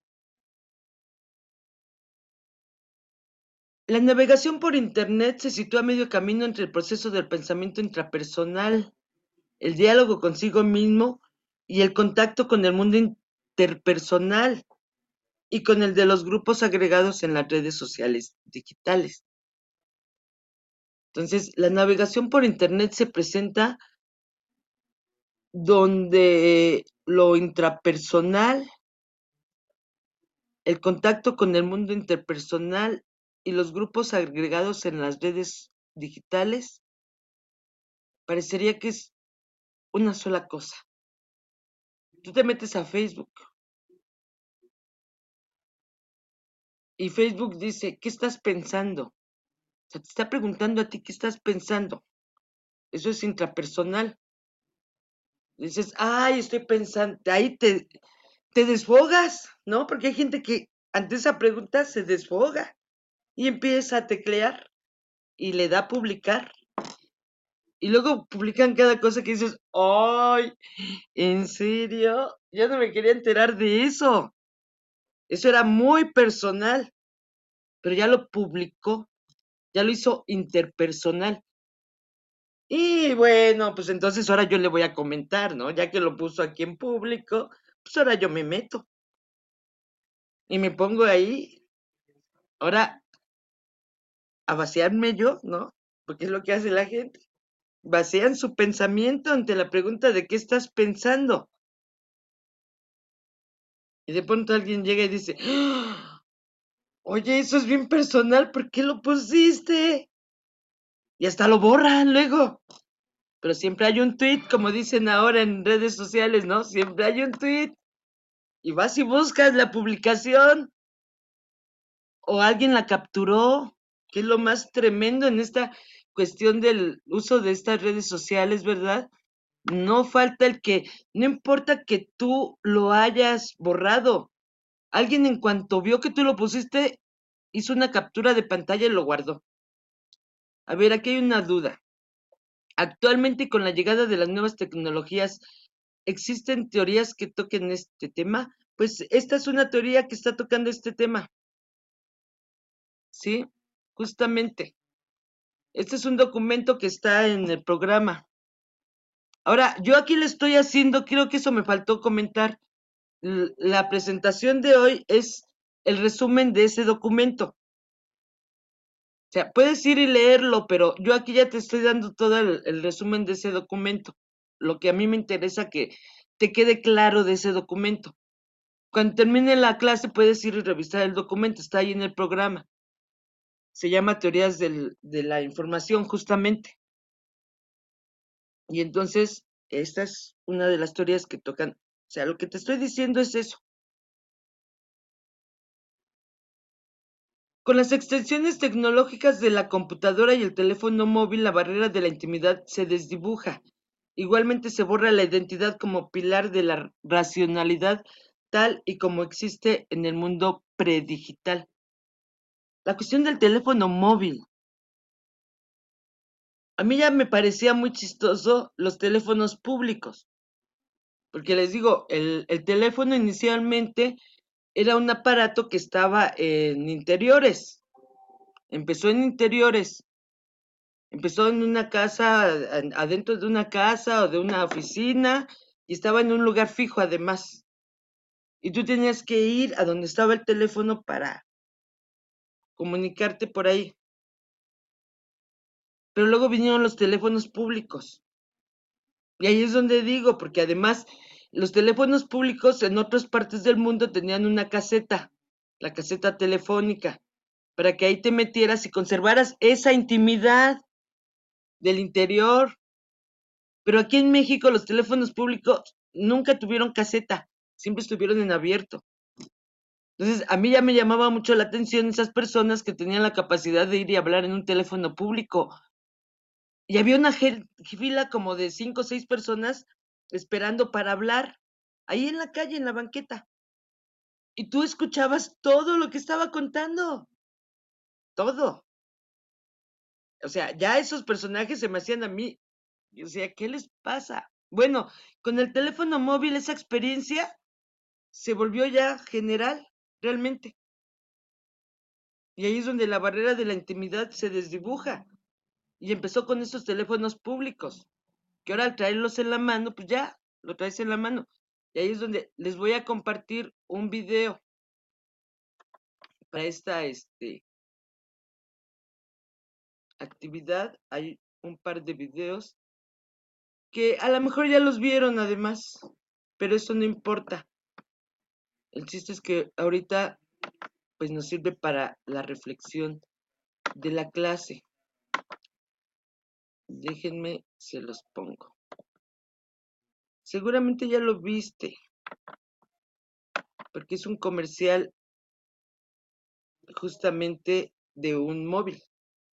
La navegación por Internet se sitúa a medio camino entre el proceso del pensamiento intrapersonal, el diálogo consigo mismo y el contacto con el mundo interpersonal y con el de los grupos agregados en las redes sociales digitales. Entonces, la navegación por Internet se presenta donde lo intrapersonal, el contacto con el mundo interpersonal y los grupos agregados en las redes digitales, parecería que es una sola cosa. Tú te metes a Facebook y Facebook dice, ¿qué estás pensando? O sea, te está preguntando a ti, ¿qué estás pensando? Eso es intrapersonal. Dices, ay, estoy pensando, ahí te, te desfogas, ¿no? Porque hay gente que ante esa pregunta se desfoga y empieza a teclear y le da a publicar. Y luego publican cada cosa que dices, ¡ay! ¿En serio? Ya no me quería enterar de eso. Eso era muy personal, pero ya lo publicó, ya lo hizo interpersonal. Y bueno, pues entonces ahora yo le voy a comentar, ¿no? Ya que lo puso aquí en público, pues ahora yo me meto. Y me pongo ahí, ahora a vaciarme yo, ¿no? Porque es lo que hace la gente. Vacían su pensamiento ante la pregunta de qué estás pensando. Y de pronto alguien llega y dice, ¡ah! Oye, eso es bien personal, ¿por qué lo pusiste? Y hasta lo borran luego. Pero siempre hay un tweet, como dicen ahora en redes sociales, ¿no? Siempre hay un tweet. Y vas y buscas la publicación. o alguien la capturó, que es lo más tremendo en esta cuestión del uso de estas redes sociales, ¿verdad? No falta el que, no importa que tú lo hayas borrado, alguien en cuanto vio que tú lo pusiste, hizo una captura de pantalla y lo guardó. A ver, aquí hay una duda. Actualmente, con la llegada de las nuevas tecnologías, ¿existen teorías que toquen este tema? Pues esta es una teoría que está tocando este tema. ¿Sí? Justamente. Este es un documento que está en el programa. Ahora, yo aquí le estoy haciendo, creo que eso me faltó comentar. L- La presentación de hoy es el resumen de ese documento. O sea, puedes ir y leerlo, pero yo aquí ya te estoy dando todo el, el resumen de ese documento. Lo que a mí me interesa que te quede claro de ese documento. Cuando termine la clase puedes ir y revisar el documento, está ahí en el programa. Se llama Teorías del- de la Información, justamente. Y entonces, esta es una de las teorías que tocan. O sea, lo que te estoy diciendo es eso. Con las extensiones tecnológicas de la computadora y el teléfono móvil, la barrera de la intimidad se desdibuja. Igualmente se borra la identidad como pilar de la racionalidad tal y como existe en el mundo predigital. La cuestión del teléfono móvil. A mí ya me parecía muy chistoso los teléfonos públicos, porque les digo, el, el teléfono inicialmente era un aparato que estaba en interiores, empezó en interiores, empezó en una casa, a- adentro de una casa o de una oficina, y estaba en un lugar fijo además. Y tú tenías que ir a donde estaba el teléfono para comunicarte por ahí. Pero luego vinieron los teléfonos públicos. Y ahí es donde digo, porque además los teléfonos públicos en otras partes del mundo tenían una caseta, la caseta telefónica, para que ahí te metieras y conservaras esa intimidad del interior. Pero aquí en México los teléfonos públicos nunca tuvieron caseta, siempre estuvieron en abierto. Entonces, a mí ya me llamaba mucho la atención esas personas que tenían la capacidad de ir y hablar en un teléfono público. Y había una gel- fila como de cinco o seis personas esperando para hablar, ahí en la calle, en la banqueta. Y tú escuchabas todo lo que estaba contando, todo. O sea, ya esos personajes se me hacían a mí, o sea, ¿qué les pasa? Bueno, con el teléfono móvil esa experiencia se volvió ya general, realmente. Y ahí es donde la barrera de la intimidad se desdibuja. Y empezó con esos teléfonos públicos, que ahora al traerlos en la mano, pues ya, lo traes en la mano. Y ahí es donde les voy a compartir un video para esta este, actividad. Hay un par de videos que a lo mejor ya los vieron además, pero eso no importa. El chiste es que ahorita pues nos sirve para la reflexión de la clase. Déjenme, se los pongo. Seguramente ya lo viste, porque es un comercial justamente de un móvil.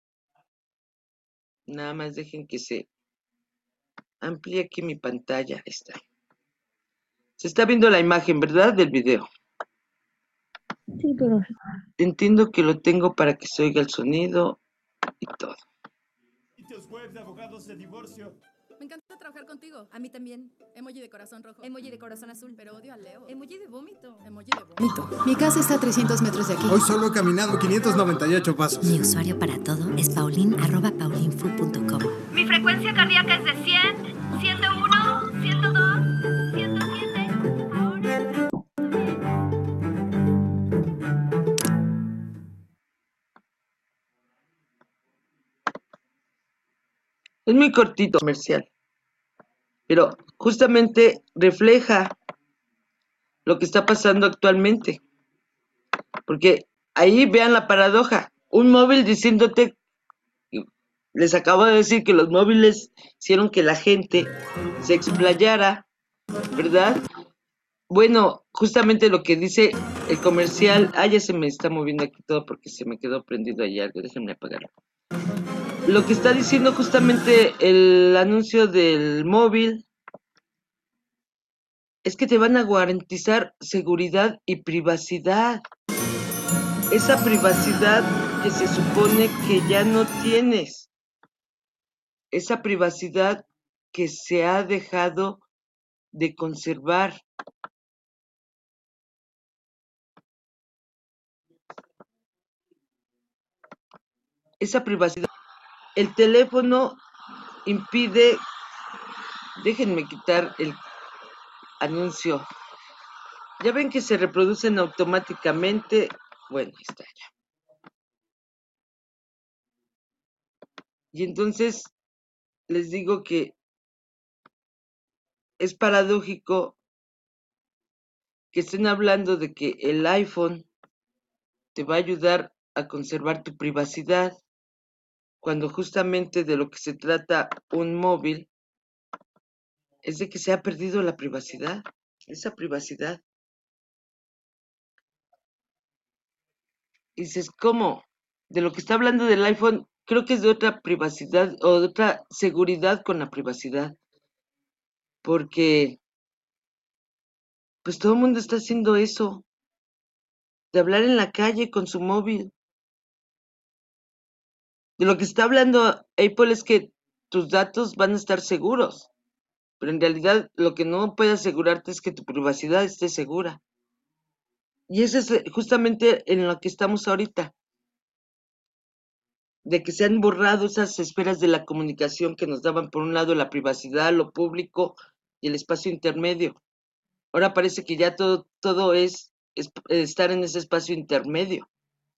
Nada más dejen que se amplíe aquí mi pantalla. Está. Se está viendo la imagen, ¿verdad? Del video. Sí, pero Entiendo que lo tengo para que se oiga el sonido y todo. Sitios web de abogados de divorcio. Me encanta trabajar contigo. A mí también. Emoji de corazón rojo. Emoji de corazón azul. Pero odio a Leo. Emoji de vómito. Emoji de vómito. Mi casa está a trescientos metros de aquí. Hoy solo he caminado quinientos noventa y ocho pasos. Mi usuario para todo es paulin arroba paulinfu punto com. Mi frecuencia cardíaca es de cien, ciento uno, ciento dos, ciento siete. Ahora... Es muy cortito comercial, pero justamente refleja lo que está pasando actualmente. Porque ahí vean la paradoja. Un móvil diciéndote, les acabo de decir que los móviles hicieron que la gente se explayara, ¿verdad? bueno, justamente lo que dice el comercial, ah, ya se me está moviendo aquí todo porque se me quedó prendido ahí algo, déjenme apagarlo. Lo que está diciendo justamente el anuncio del móvil es que te van a garantizar seguridad y privacidad. Esa privacidad que se supone que ya no tienes. Esa privacidad que se ha dejado de conservar. Esa privacidad. El teléfono impide, déjenme quitar el anuncio. Ya ven que se reproducen automáticamente. Bueno, ahí está ya. Y entonces les digo que es paradójico que estén hablando de que el iPhone te va a ayudar a conservar tu privacidad, cuando justamente de lo que se trata un móvil es de que se ha perdido la privacidad, esa privacidad. Y dices, ¿cómo? De lo que está hablando del iPhone, creo que es de otra privacidad o de otra seguridad con la privacidad. Porque, pues todo el mundo está haciendo eso, de hablar en la calle con su móvil. De lo que está hablando Apple es que tus datos van a estar seguros, pero en realidad lo que no puede asegurarte es que tu privacidad esté segura. Y eso es justamente en lo que estamos ahorita, de que se han borrado esas esferas de la comunicación que nos daban por un lado la privacidad, lo público y el espacio intermedio. Ahora parece que ya todo, todo es, es estar en ese espacio intermedio.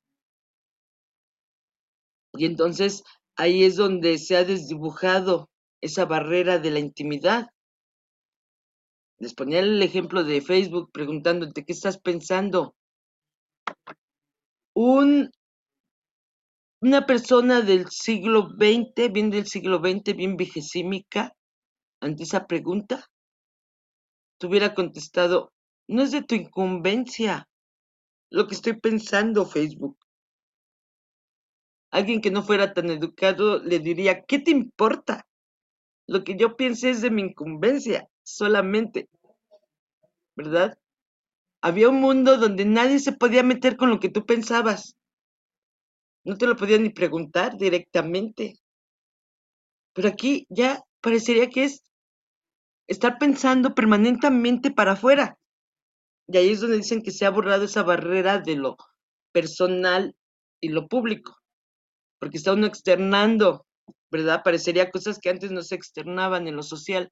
Y entonces ahí es donde se ha desdibujado esa barrera de la intimidad. Les ponía el ejemplo de Facebook preguntándote qué estás pensando. Un, una persona del siglo veinte, bien del siglo veinte, bien vigésimica, ante esa pregunta, te hubiera contestado, no es de tu incumbencia lo que estoy pensando, Facebook. Alguien que no fuera tan educado le diría, ¿qué te importa? Lo que yo piense es de mi incumbencia, solamente, ¿verdad? Había un mundo donde nadie se podía meter con lo que tú pensabas. No te lo podían ni preguntar directamente. Pero aquí ya parecería que es estar pensando permanentemente para afuera. Y ahí es donde dicen que se ha borrado esa barrera de lo personal y lo público. Porque está uno externando, ¿verdad? Parecería cosas que antes no se externaban en lo social.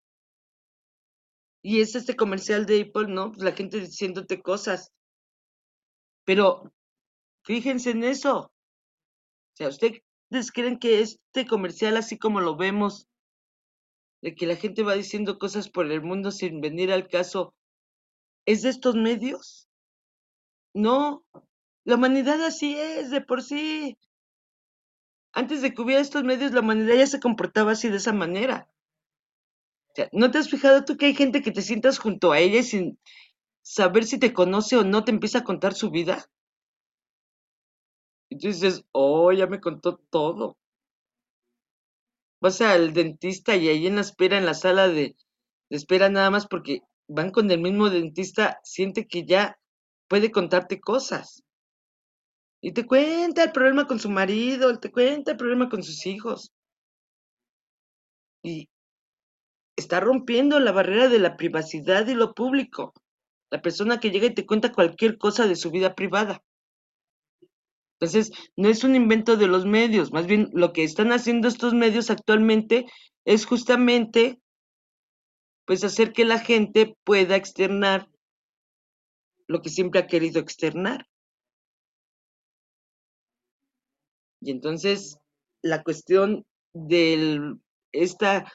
Y es este comercial de Apple, ¿no? Pues la gente diciéndote cosas. Pero fíjense en eso. O sea, ¿ustedes creen que este comercial, así como lo vemos, de que la gente va diciendo cosas por el mundo sin venir al caso, es de estos medios? No, la humanidad así es, de por sí. Antes de que hubiera estos medios, la humanidad ya se comportaba así de esa manera. O sea, ¿no te has fijado tú que hay gente que te sientas junto a ella y sin saber si te conoce o no te empieza a contar su vida? Y tú dices, oh, ya me contó todo. Vas al dentista y ahí en la espera, en la sala de, de espera nada más porque van con el mismo dentista, siente que ya puede contarte cosas. Y te cuenta el problema con su marido, te cuenta el problema con sus hijos. Y está rompiendo la barrera de la privacidad y lo público. La persona que llega y te cuenta cualquier cosa de su vida privada. Entonces, no es un invento de los medios, más bien lo que están haciendo estos medios actualmente es justamente pues hacer que la gente pueda externar lo que siempre ha querido externar. Y entonces, la cuestión de esta,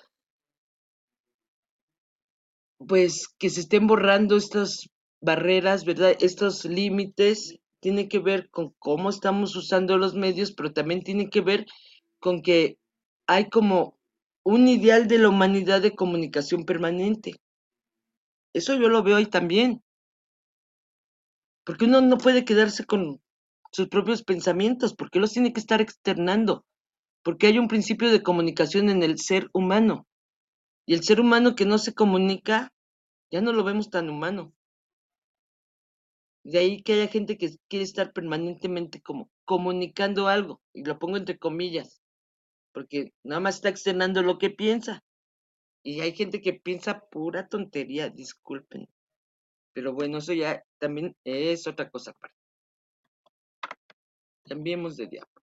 pues que se estén borrando estas barreras, ¿verdad? Estos límites, tiene que ver con cómo estamos usando los medios, pero también tiene que ver con que hay como un ideal de la humanidad de comunicación permanente. Eso yo lo veo ahí también. Porque uno no puede quedarse con sus propios pensamientos, porque los tiene que estar externando, porque hay un principio de comunicación en el ser humano, y el ser humano que no se comunica, ya no lo vemos tan humano. De ahí que haya gente que quiere estar permanentemente como comunicando algo, y lo pongo entre comillas, porque nada más está externando lo que piensa. Y hay gente que piensa pura tontería, disculpen. Pero bueno, eso ya también es otra cosa aparte. Cambiemos de diablo.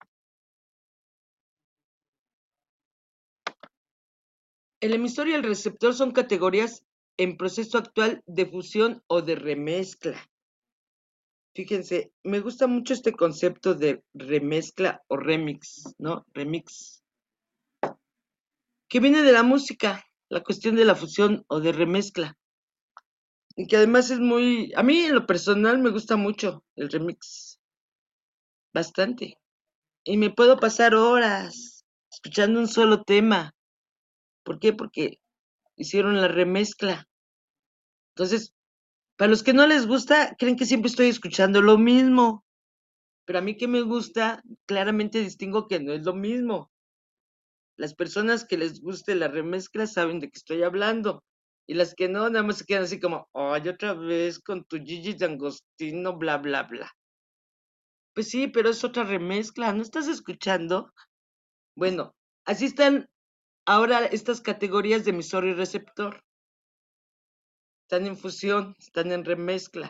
El emisor y el receptor son categorías en proceso actual de fusión o de remezcla. Fíjense, me gusta mucho este concepto de remezcla o remix, ¿no? Remix. Que viene de la música, la cuestión de la fusión o de remezcla. Y que además es muy... A mí en lo personal me gusta mucho el remix. Bastante. Y me puedo pasar horas escuchando un solo tema. ¿Por qué? Porque hicieron la remezcla. Entonces, para los que no les gusta, creen que siempre estoy escuchando lo mismo. Pero a mí que me gusta, claramente distingo que no es lo mismo. Las personas que les guste la remezcla saben de qué estoy hablando. Y las que no, nada más se quedan así como, ay, otra vez con tu Gigi D'Angostino, bla, bla, bla. Pues sí, pero es otra remezcla, ¿no estás escuchando? Bueno, así están ahora estas categorías de emisor y receptor. Están en fusión, están en remezcla.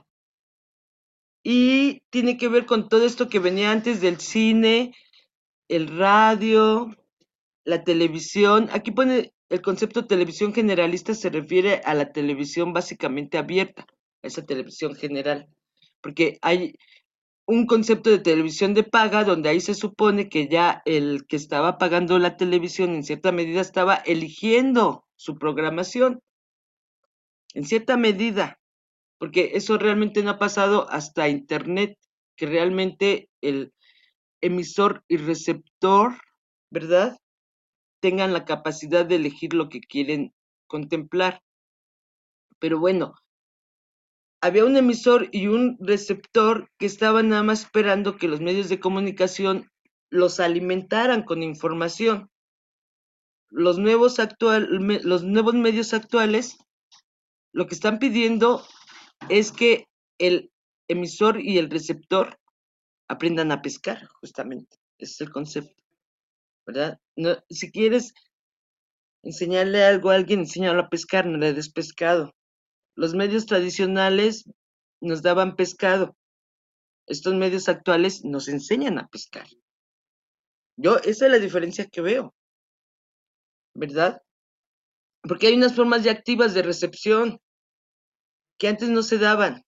Y tiene que ver con todo esto que venía antes del cine, el radio, la televisión. Aquí pone el concepto televisión generalista, se refiere a la televisión básicamente abierta, a esa televisión general. Porque hay un concepto de televisión de paga, donde ahí se supone que ya el que estaba pagando la televisión en cierta medida estaba eligiendo su programación, en cierta medida, porque eso realmente no ha pasado hasta Internet, que realmente el emisor y receptor, ¿verdad?, tengan la capacidad de elegir lo que quieren contemplar. Pero bueno, había un emisor y un receptor que estaban nada más esperando que los medios de comunicación los alimentaran con información. Los nuevos, actual, los nuevos medios actuales lo que están pidiendo es que el emisor y el receptor aprendan a pescar, justamente. Ese es el concepto, ¿verdad? No, si quieres enseñarle algo a alguien, enséñalo a pescar, no le des pescado. Los medios tradicionales nos daban pescado. Estos medios actuales nos enseñan a pescar. Yo, esa es la diferencia que veo, ¿verdad? Porque hay unas formas ya activas de recepción que antes no se daban.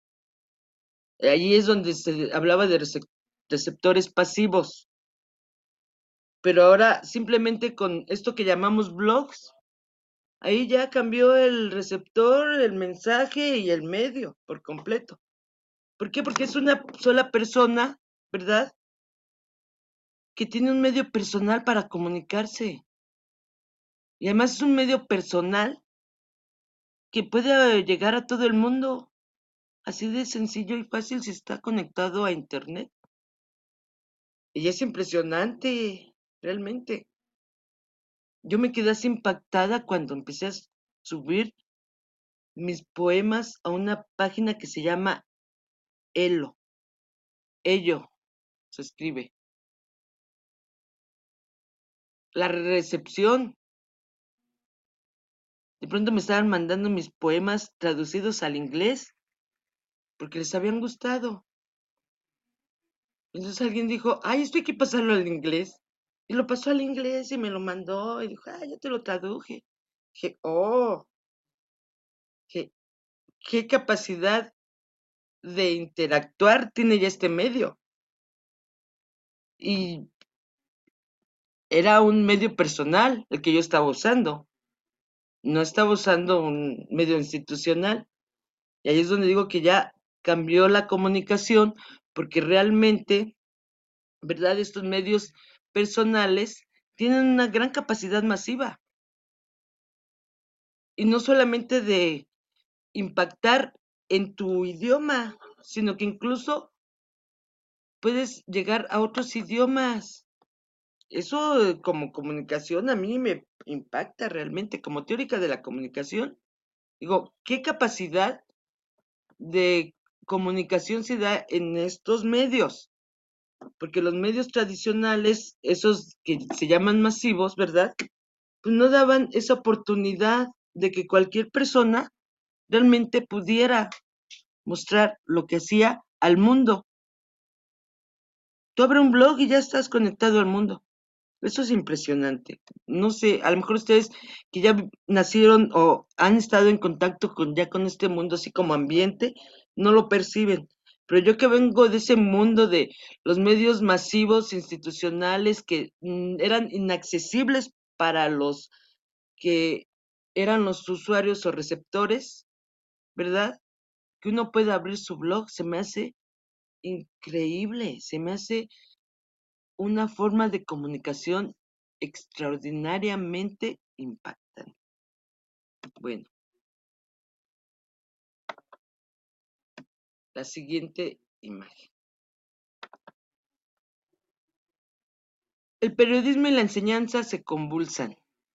Allí es donde se hablaba de receptores pasivos. Pero ahora simplemente con esto que llamamos blogs, ahí ya cambió el receptor, el mensaje y el medio por completo. ¿Por qué? Porque es una sola persona, ¿verdad?, que tiene un medio personal para comunicarse. Y además es un medio personal que puede llegar a todo el mundo. Así de sencillo y fácil si está conectado a Internet. Y es impresionante, realmente. Yo me quedé así impactada cuando empecé a subir mis poemas a una página que se llama Elo. Ello se escribe. La recepción. De pronto me estaban mandando mis poemas traducidos al inglés porque les habían gustado. Entonces alguien dijo, ay, esto hay que pasarlo al inglés. Y lo pasó al inglés y me lo mandó y dijo, ah, ya te lo traduje. Dije, oh, qué, qué capacidad de interactuar tiene ya este medio. Y era un medio personal el que yo estaba usando. No estaba usando un medio institucional. Y ahí es donde digo que ya cambió la comunicación, porque realmente, ¿verdad?, estos medios personales tienen una gran capacidad masiva. Y no solamente de impactar en tu idioma, sino que incluso puedes llegar a otros idiomas. Eso eh, como comunicación a mí me impacta realmente, como teórica de la comunicación. Digo, ¿qué capacidad de comunicación se da en estos medios? Porque los medios tradicionales, esos que se llaman masivos, ¿verdad? Pues no daban esa oportunidad de que cualquier persona realmente pudiera mostrar lo que hacía al mundo. Tú abres un blog y ya estás conectado al mundo. Eso es impresionante. No sé, a lo mejor ustedes que ya nacieron o han estado en contacto con ya con este mundo así como ambiente, no lo perciben. Pero yo que vengo de ese mundo de los medios masivos institucionales que mm, eran inaccesibles para los que eran los usuarios o receptores, ¿verdad? Que uno pueda abrir su blog, se me hace increíble, se me hace una forma de comunicación extraordinariamente impactante. Bueno, la siguiente imagen. El periodismo y la enseñanza se convulsan.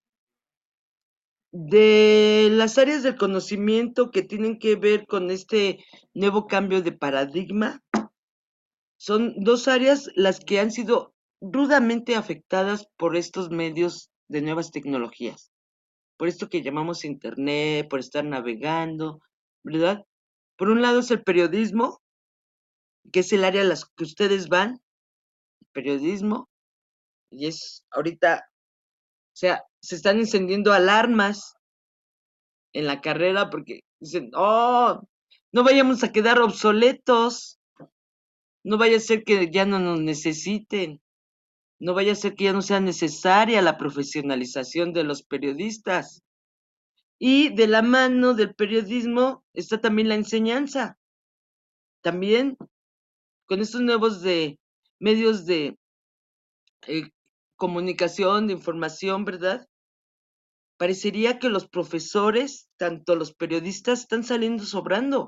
De las áreas del conocimiento que tienen que ver con este nuevo cambio de paradigma, son dos áreas las que han sido rudamente afectadas por estos medios de nuevas tecnologías, por esto que llamamos Internet, por estar navegando, ¿verdad? Por un lado es el periodismo, que es el área a las que ustedes van, periodismo, y es ahorita, o sea, se están encendiendo alarmas en la carrera porque dicen, oh, no vayamos a quedar obsoletos, no vaya a ser que ya no nos necesiten, no vaya a ser que ya no sea necesaria la profesionalización de los periodistas. Y de la mano del periodismo está también la enseñanza. También con estos nuevos de medios de eh, comunicación, de información, ¿verdad? Parecería que los profesores, tanto los periodistas, están saliendo sobrando.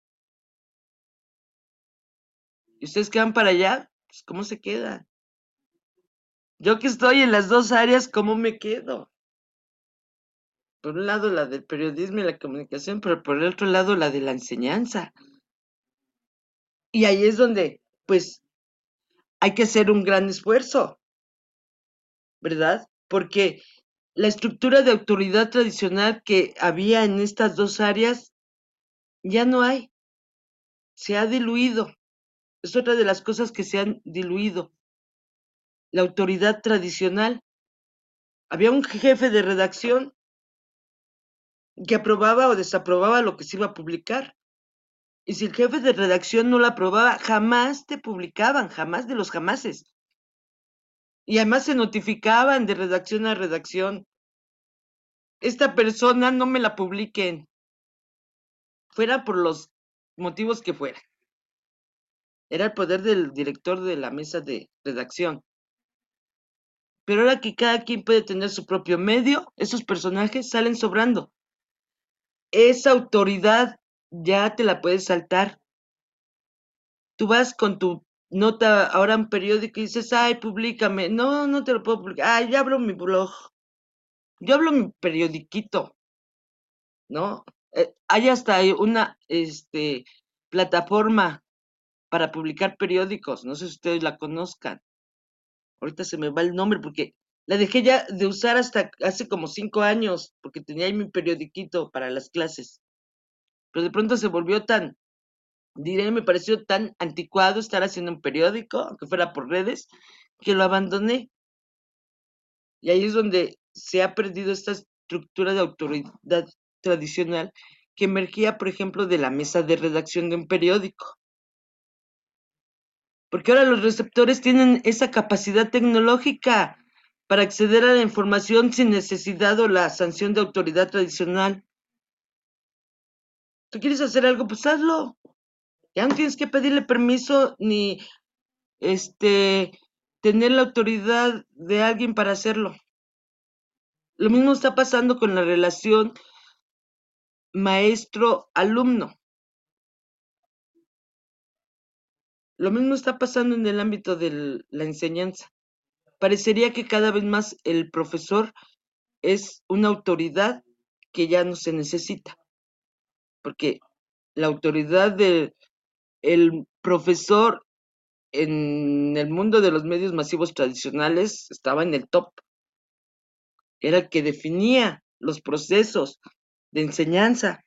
¿Y ustedes quedan para allá? Pues, ¿cómo se quedan? Yo que estoy en las dos áreas, ¿cómo me quedo? Por un lado la del periodismo y la comunicación, pero por el otro lado la de la enseñanza. Y ahí es donde, pues, hay que hacer un gran esfuerzo, ¿verdad? Porque la estructura de autoridad tradicional que había en estas dos áreas ya no hay, se ha diluido. Es otra de las cosas que se han diluido. La autoridad tradicional. Había un jefe de redacción que aprobaba o desaprobaba lo que se iba a publicar. Y si el jefe de redacción no lo aprobaba, jamás te publicaban, jamás de los jamases. Y además se notificaban de redacción a redacción. Esta persona no me la publiquen, fuera por los motivos que fuera. Era el poder del director de la mesa de redacción. Pero ahora que cada quien puede tener su propio medio, esos personajes salen sobrando. Esa autoridad ya te la puedes saltar. Tú vas con tu nota ahora en periódico y dices, ay, públicame. No, no te lo puedo publicar. Ay, yo abro mi blog. Yo hablo mi periodiquito, ¿no? Eh, hay hasta una este, plataforma para publicar periódicos. No sé si ustedes la conozcan. Ahorita se me va el nombre porque la dejé ya de usar hasta hace como cinco años, porque tenía ahí mi periodiquito para las clases. Pero de pronto se volvió tan, diré, me pareció tan anticuado estar haciendo un periódico, aunque fuera por redes, que lo abandoné. Y ahí es donde se ha perdido esta estructura de autoridad tradicional que emergía, por ejemplo, de la mesa de redacción de un periódico. Porque ahora los receptores tienen esa capacidad tecnológica para acceder a la información sin necesidad o la sanción de autoridad tradicional. ¿Tú quieres hacer algo? Pues hazlo. Ya no tienes que pedirle permiso ni este tener la autoridad de alguien para hacerlo. Lo mismo está pasando con la relación maestro-alumno. Lo mismo está pasando en el ámbito de la enseñanza. Parecería que cada vez más el profesor es una autoridad que ya no se necesita, porque la autoridad del el profesor en el mundo de los medios masivos tradicionales estaba en el top. Era el que definía los procesos de enseñanza.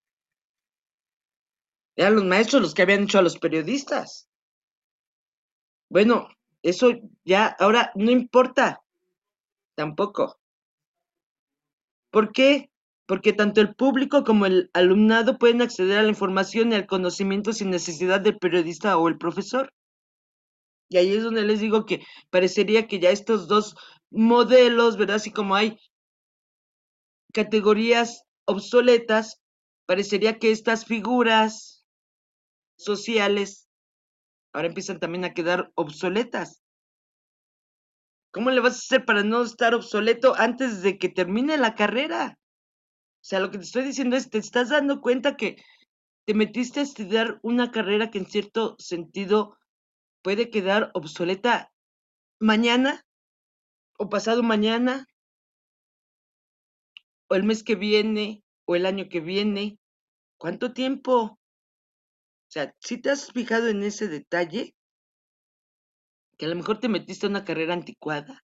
Eran los maestros los que habían hecho a los periodistas. Bueno, eso ya ahora no importa tampoco. ¿Por qué? Porque tanto el público como el alumnado pueden acceder a la información y al conocimiento sin necesidad del periodista o el profesor. Y ahí es donde les digo que parecería que ya estos dos modelos, ¿verdad? Así como hay categorías obsoletas, parecería que estas figuras sociales ahora empiezan también a quedar obsoletas. ¿Cómo le vas a hacer para no estar obsoleto antes de que termine la carrera? O sea, lo que te estoy diciendo es, te estás dando cuenta que te metiste a estudiar una carrera que en cierto sentido puede quedar obsoleta mañana o pasado mañana o el mes que viene o el año que viene. ¿Cuánto tiempo? O sea, si te has fijado en ese detalle, que a lo mejor te metiste a una carrera anticuada.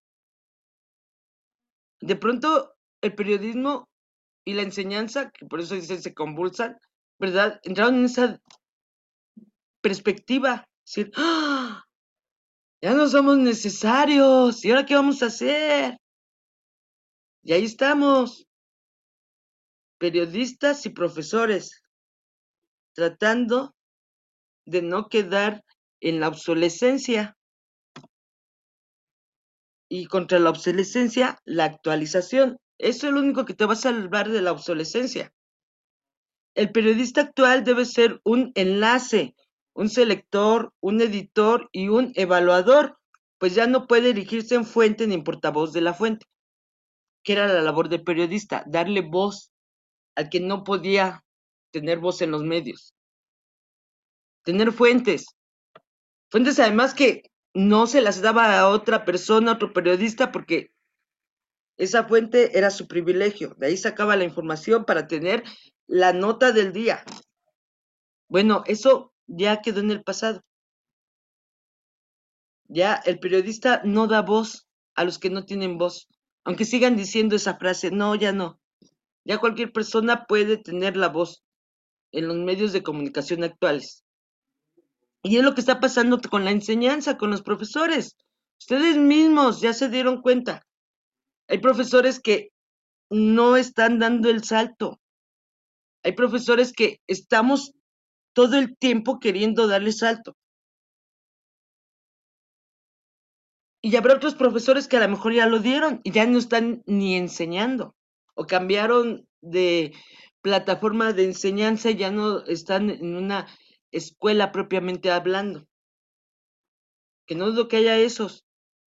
De pronto, el periodismo y la enseñanza, que por eso dicen se convulsan, ¿verdad? Entraron en esa perspectiva. Decir, ¡ah! Ya no somos necesarios. ¿Y ahora qué vamos a hacer? Y ahí estamos, periodistas y profesores, tratando de no quedar en la obsolescencia. Y contra la obsolescencia, la actualización. Eso es lo único que te va a salvar de la obsolescencia. El periodista actual debe ser un enlace, un selector, un editor y un evaluador, pues ya no puede erigirse en fuente ni en portavoz de la fuente, que era la labor del periodista, darle voz al que no podía tener voz en los medios. Tener fuentes. Fuentes además que no se las daba a otra persona, a otro periodista, porque esa fuente era su privilegio. De ahí sacaba la información para tener la nota del día. Bueno, eso ya quedó en el pasado. Ya el periodista no da voz a los que no tienen voz. Aunque sigan diciendo esa frase, no, ya no. Ya cualquier persona puede tener la voz en los medios de comunicación actuales. Y es lo que está pasando con la enseñanza, con los profesores. Ustedes mismos ya se dieron cuenta. Hay profesores que no están dando el salto. Hay profesores que estamos todo el tiempo queriendo darle salto. Y habrá otros profesores que a lo mejor ya lo dieron y ya no están ni enseñando. O cambiaron de plataforma de enseñanza y ya no están en una escuela propiamente hablando. Que no dudo que haya esos.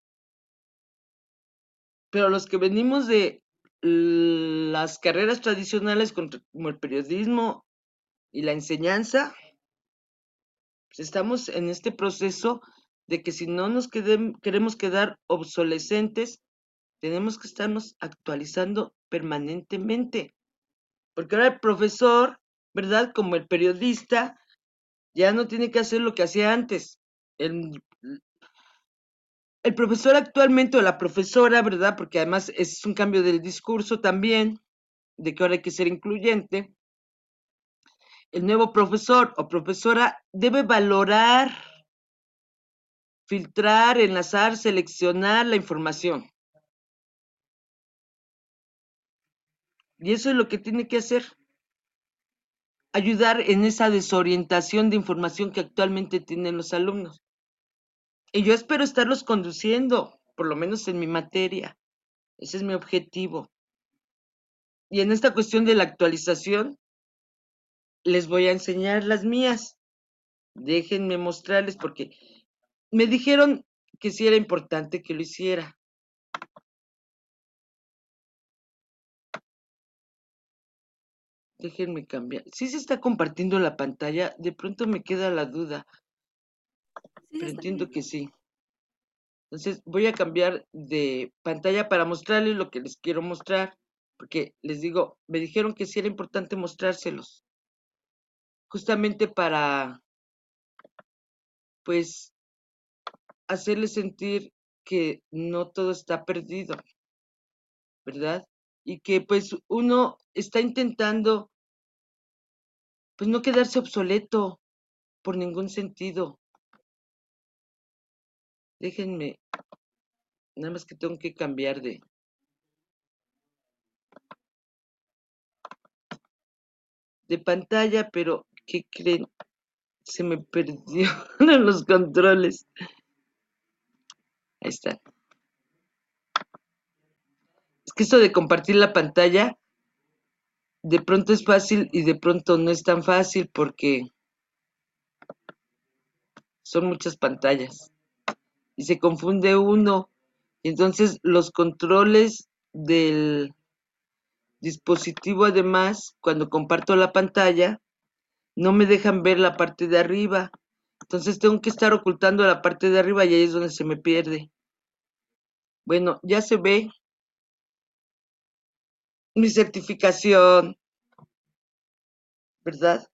Pero los que venimos de las carreras tradicionales como el periodismo y la enseñanza, pues estamos en este proceso de que si no nos quedem, queremos quedar obsolescentes, tenemos que estarnos actualizando permanentemente. Porque ahora el profesor, ¿verdad? Como el periodista, ya no tiene que hacer lo que hacía antes. El, el profesor actualmente, o la profesora, ¿verdad? Porque además es un cambio del discurso también, de que ahora hay que ser incluyente. El nuevo profesor o profesora debe valorar, filtrar, enlazar, seleccionar la información. Y eso es lo que tiene que hacer. Ayudar en esa desorientación de información que actualmente tienen los alumnos. Y yo espero estarlos conduciendo, por lo menos en mi materia. Ese es mi objetivo. Y en esta cuestión de la actualización, les voy a enseñar las mías. Déjenme mostrarles porque me dijeron que sí era importante que lo hiciera. Déjenme cambiar. Sí se está compartiendo la pantalla. De pronto me queda la duda. Sí, Pero está entiendo bien. que sí. Entonces voy a cambiar de pantalla para mostrarles lo que les quiero mostrar. Porque les digo, me dijeron que sí era importante mostrárselos. Justamente para, pues, hacerles sentir que no todo está perdido, ¿verdad? Y que pues uno está intentando, pues, no quedarse obsoleto por ningún sentido. Déjenme, nada más que tengo que cambiar de... de pantalla, pero ¿qué creen? Se me perdieron los controles. Ahí está. Es que esto de compartir la pantalla, de pronto es fácil y de pronto no es tan fácil porque son muchas pantallas. Y se confunde uno. Y entonces los controles del dispositivo, además, cuando comparto la pantalla, no me dejan ver la parte de arriba. Entonces tengo que estar ocultando la parte de arriba y ahí es donde se me pierde. Bueno, ya se ve mi certificación, ¿verdad?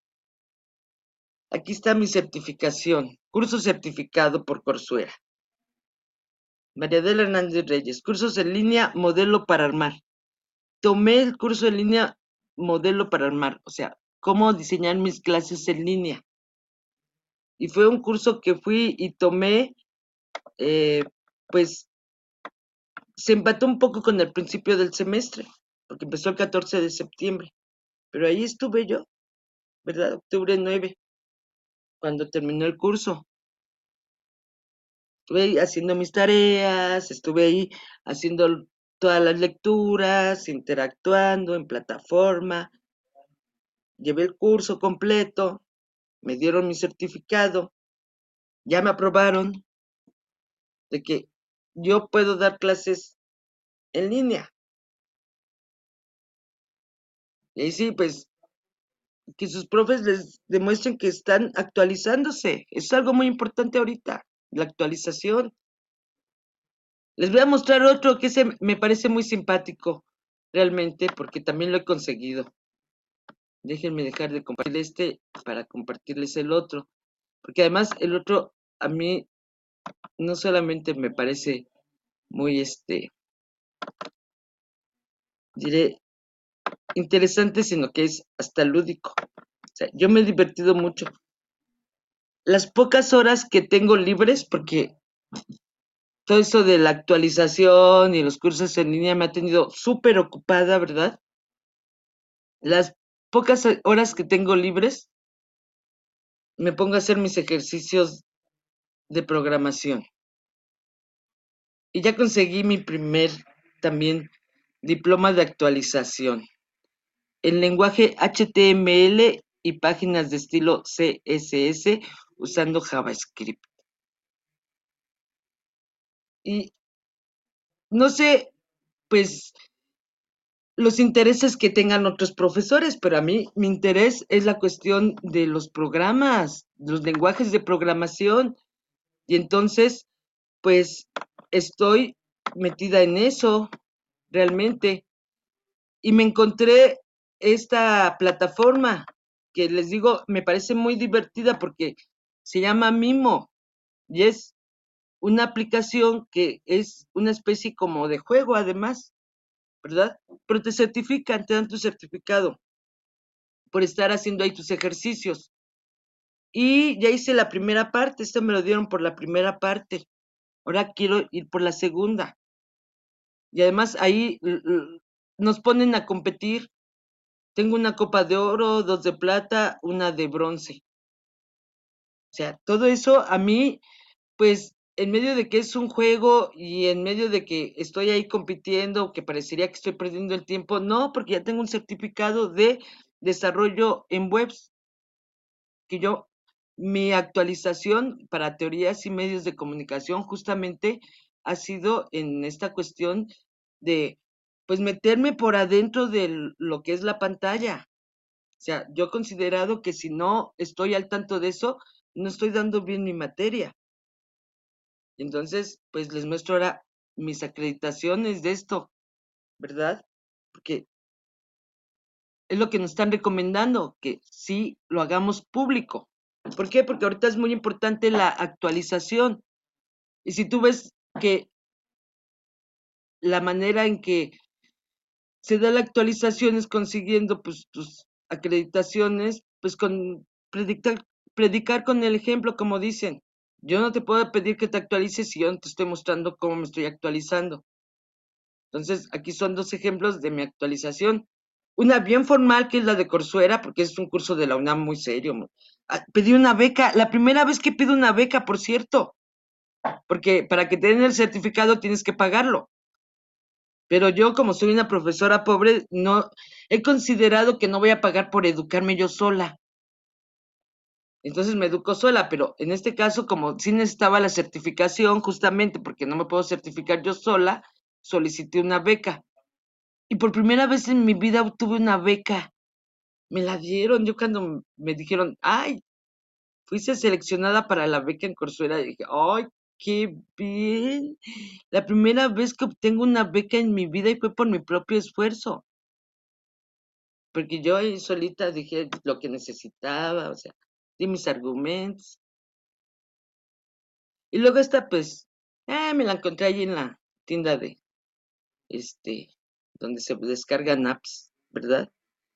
Aquí está mi certificación. Curso certificado por Coursera. María Adela Hernández Reyes. Cursos en línea, modelo para armar. Tomé el curso en línea, modelo para armar. O sea, cómo diseñar mis clases en línea. Y fue un curso que fui y tomé, eh, pues, se empató un poco con el principio del semestre, porque empezó el catorce de septiembre. Pero ahí estuve yo, ¿verdad? Octubre nueve, cuando terminó el curso. Estuve ahí haciendo mis tareas, estuve ahí haciendo todas las lecturas, interactuando en plataforma. Llevé el curso completo, me dieron mi certificado, ya me aprobaron de que yo puedo dar clases en línea. Y ahí sí, pues, que sus profes les demuestren que están actualizándose. Es algo muy importante ahorita, la actualización. Les voy a mostrar otro que ese me parece muy simpático, realmente, porque también lo he conseguido. Déjenme dejar de compartir este para compartirles el otro. Porque además el otro a mí no solamente me parece muy, este, diré, interesante, sino que es hasta lúdico. O sea, yo me he divertido mucho. Las pocas horas que tengo libres, porque todo eso de la actualización y los cursos en línea me ha tenido súper ocupada, ¿verdad? Las pocas horas que tengo libres, me pongo a hacer mis ejercicios de programación. Y ya conseguí mi primer, también, diploma de actualización en lenguaje H T M L y páginas de estilo C S S usando JavaScript. Y no sé, pues, los intereses que tengan otros profesores, pero a mí mi interés es la cuestión de los programas, los lenguajes de programación. Y entonces, pues, estoy metida en eso, realmente. Y me encontré esta plataforma que les digo, me parece muy divertida porque se llama Mimo y es una aplicación que es una especie como de juego además, ¿verdad? Pero te certifican, te dan tu certificado por estar haciendo ahí tus ejercicios. Y ya hice la primera parte, esto me lo dieron por la primera parte. Ahora quiero ir por la segunda. Y además ahí nos ponen a competir. Tengo una copa de oro, dos de plata, una de bronce. O sea, todo eso a mí, pues, en medio de que es un juego y en medio de que estoy ahí compitiendo, que parecería que estoy perdiendo el tiempo, no, porque ya tengo un certificado de desarrollo en webs, que yo, mi actualización para teorías y medios de comunicación justamente ha sido en esta cuestión de pues meterme por adentro de lo que es la pantalla. O sea, yo he considerado que si no estoy al tanto de eso, no estoy dando bien mi materia. Entonces, pues les muestro ahora mis acreditaciones de esto, ¿verdad? Porque es lo que nos están recomendando, que sí lo hagamos público. ¿Por qué? Porque ahorita es muy importante la actualización. Y si tú ves que la manera en que se da la actualización es consiguiendo pues tus acreditaciones, pues con predicar, predicar con el ejemplo, como dicen. Yo no te puedo pedir que te actualices si yo no te estoy mostrando cómo me estoy actualizando. Entonces, aquí son dos ejemplos de mi actualización. Una bien formal, que es la de Coursera, porque es un curso de la UNAM muy serio. Ah, pedí una beca, la primera vez que pido una beca, por cierto, porque para que te den el certificado tienes que pagarlo. Pero yo, como soy una profesora pobre, no he considerado que no voy a pagar por educarme yo sola. Entonces me educo sola, pero en este caso, como sí necesitaba la certificación, justamente porque no me puedo certificar yo sola, solicité una beca. Y por primera vez en mi vida obtuve una beca. Me la dieron. Yo cuando me dijeron, ay, fuiste seleccionada para la beca en Coursera, dije, ay, qué bien. La primera vez que obtengo una beca en mi vida y fue por mi propio esfuerzo. Porque yo ahí solita dije lo que necesitaba, o sea, di mis argumentos. Y luego esta, pues, eh, me la encontré allí en la tienda de, este, donde se descargan apps, ¿verdad?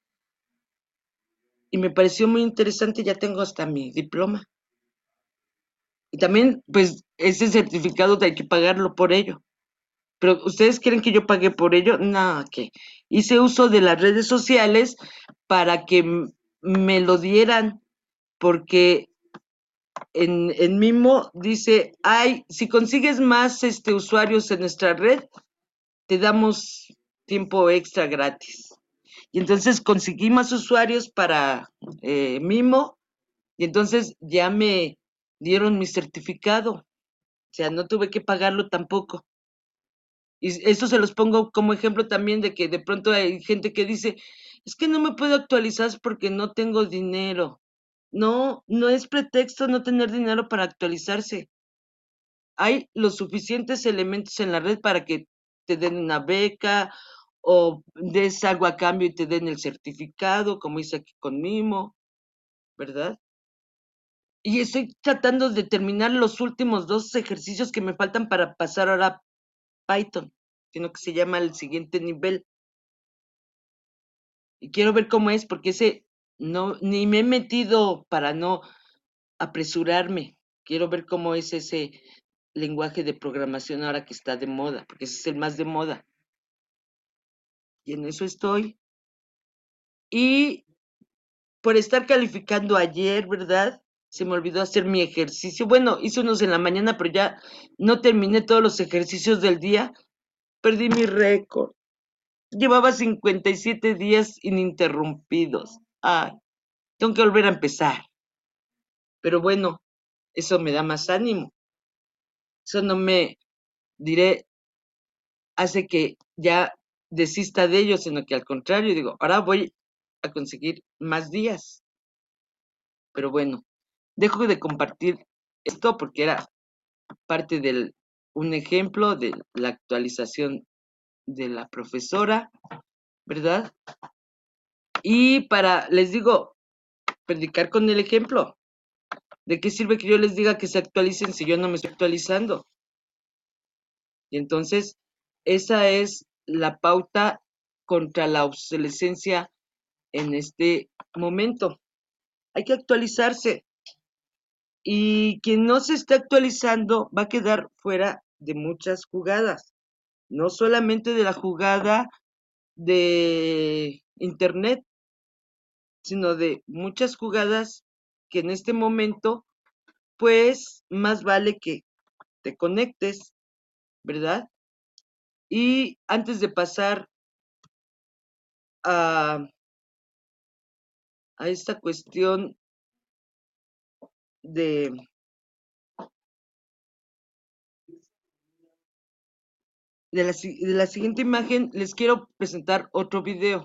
Y me pareció muy interesante, ya tengo hasta mi diploma. Y también, pues, ese certificado hay que pagarlo por ello. Pero, ¿ustedes quieren que yo pague por ello? No, que hice uso de las redes sociales para que me lo dieran, porque en, en Mimo dice, ay, si consigues más este, usuarios en nuestra red, te damos tiempo extra gratis. Y entonces conseguí más usuarios para eh, Mimo, y entonces ya me dieron mi certificado. O sea, no tuve que pagarlo tampoco. Y eso se los pongo como ejemplo también de que de pronto hay gente que dice, es que no me puedo actualizar porque no tengo dinero. No, no es pretexto no tener dinero para actualizarse. Hay los suficientes elementos en la red para que te den una beca o des algo a cambio y te den el certificado, como hice aquí con Mimo, ¿verdad? Y estoy tratando de terminar los últimos dos ejercicios que me faltan para pasar ahora a Python, sino que se llama el siguiente nivel. Y quiero ver cómo es, porque ese no, ni me he metido para no apresurarme. Quiero ver cómo es ese lenguaje de programación ahora que está de moda, porque ese es el más de moda. Y en eso estoy. Y por estar calificando ayer, ¿verdad? Se me olvidó hacer mi ejercicio. Bueno, hice unos en la mañana, pero ya no terminé todos los ejercicios del día. Perdí mi récord. Llevaba cincuenta y siete días ininterrumpidos. Ay, tengo que volver a empezar. Pero bueno, eso me da más ánimo. Eso no me, diré, hace que ya desista de ellos, sino que al contrario, digo, ahora voy a conseguir más días. Pero bueno, dejo de compartir esto porque era parte de un ejemplo de la actualización de la profesora, ¿verdad? Y para, les digo, predicar con el ejemplo. ¿De qué sirve que yo les diga que se actualicen si yo no me estoy actualizando? Y entonces, esa es la pauta contra la obsolescencia en este momento. Hay que actualizarse. Y quien no se está actualizando va a quedar fuera de muchas jugadas. No solamente de la jugada de Internet, sino de muchas jugadas que en este momento, pues, más vale que te conectes, ¿verdad? Y antes de pasar a, a esta cuestión de de la, si- de la siguiente imagen les quiero presentar otro video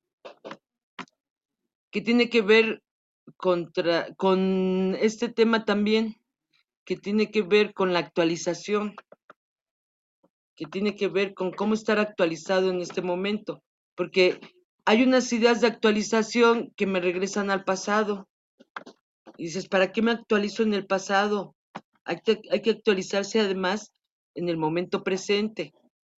que tiene que ver contra, con este tema también, que tiene que ver con la actualización, que tiene que ver con cómo estar actualizado en este momento, porque hay unas ideas de actualización que me regresan al pasado. Y dices, ¿para qué me actualizo en el pasado? Hay que, hay que actualizarse además en el momento presente.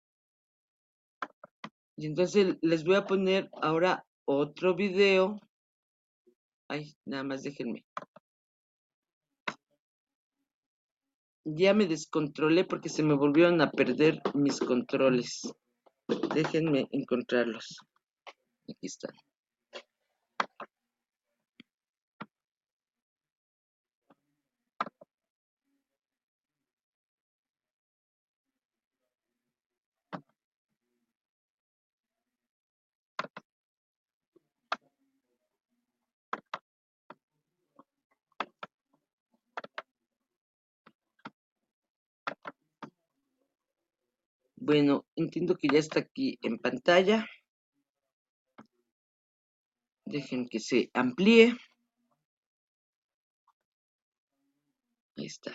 Y entonces les voy a poner ahora otro video. Ay, nada más déjenme. Ya me descontrolé porque se me volvieron a perder mis controles. Déjenme encontrarlos. Aquí están. Bueno, entiendo que ya está aquí en pantalla. Dejen que se amplíe. Ahí está.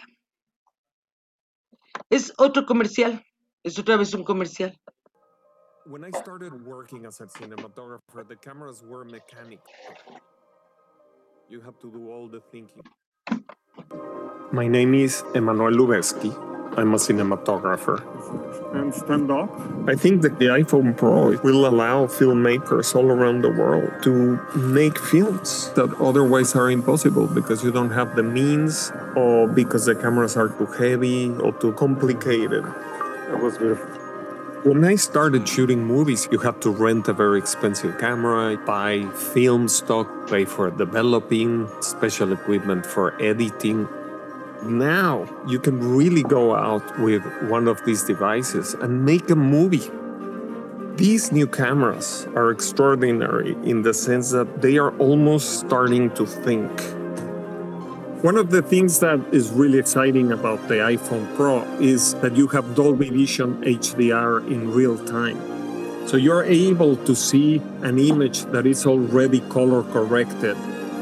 Es otro comercial. Es otra vez un comercial. When I started working as a cinematographer, the cameras were mechanical. You have to do all the thinking. My name is Emanuel Lubezki. I'm a cinematographer. And stand up? I think that the iPhone Pro will allow filmmakers all around the world to make films that otherwise are impossible because you don't have the means or because the cameras are too heavy or too complicated. That was beautiful. When I started shooting movies, you had to rent a very expensive camera, buy film stock, pay for developing, special equipment for editing. Now you can really go out with one of these devices and make a movie. These new cameras are extraordinary in the sense that they are almost starting to think. One of the things that is really exciting about the iPhone Pro is that you have Dolby Vision H D R in real time. So you're able to see an image that is already color corrected.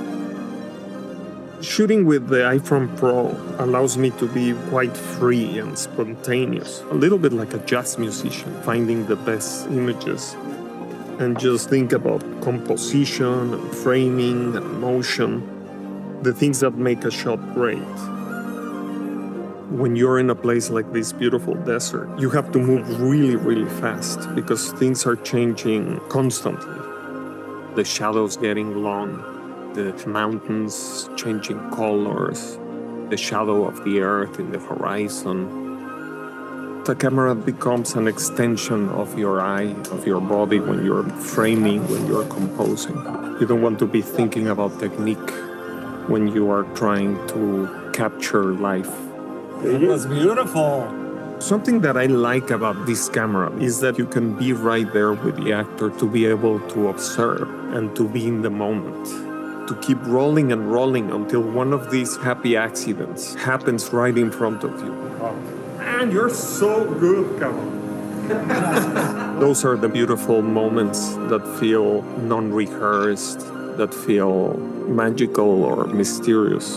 Shooting with the iPhone Pro allows me to be quite free and spontaneous, a little bit like a jazz musician, finding the best images and just think about composition and framing and motion, the things that make a shot great. When you're in a place like this beautiful desert, you have to move really, really fast because things are changing constantly. The shadows getting long, the mountains changing colors, the shadow of the earth in the horizon. The camera becomes an extension of your eye, of your body when you're framing, when you're composing. You don't want to be thinking about technique when you are trying to capture life. It was beautiful. Something that I like about this camera is that you can be right there with the actor to be able to observe and to be in the moment, to keep rolling and rolling until one of these happy accidents happens right in front of you. Wow. Man, you're so good, Cabo. Those are the beautiful moments that feel non-rehearsed, that feel magical or mysterious.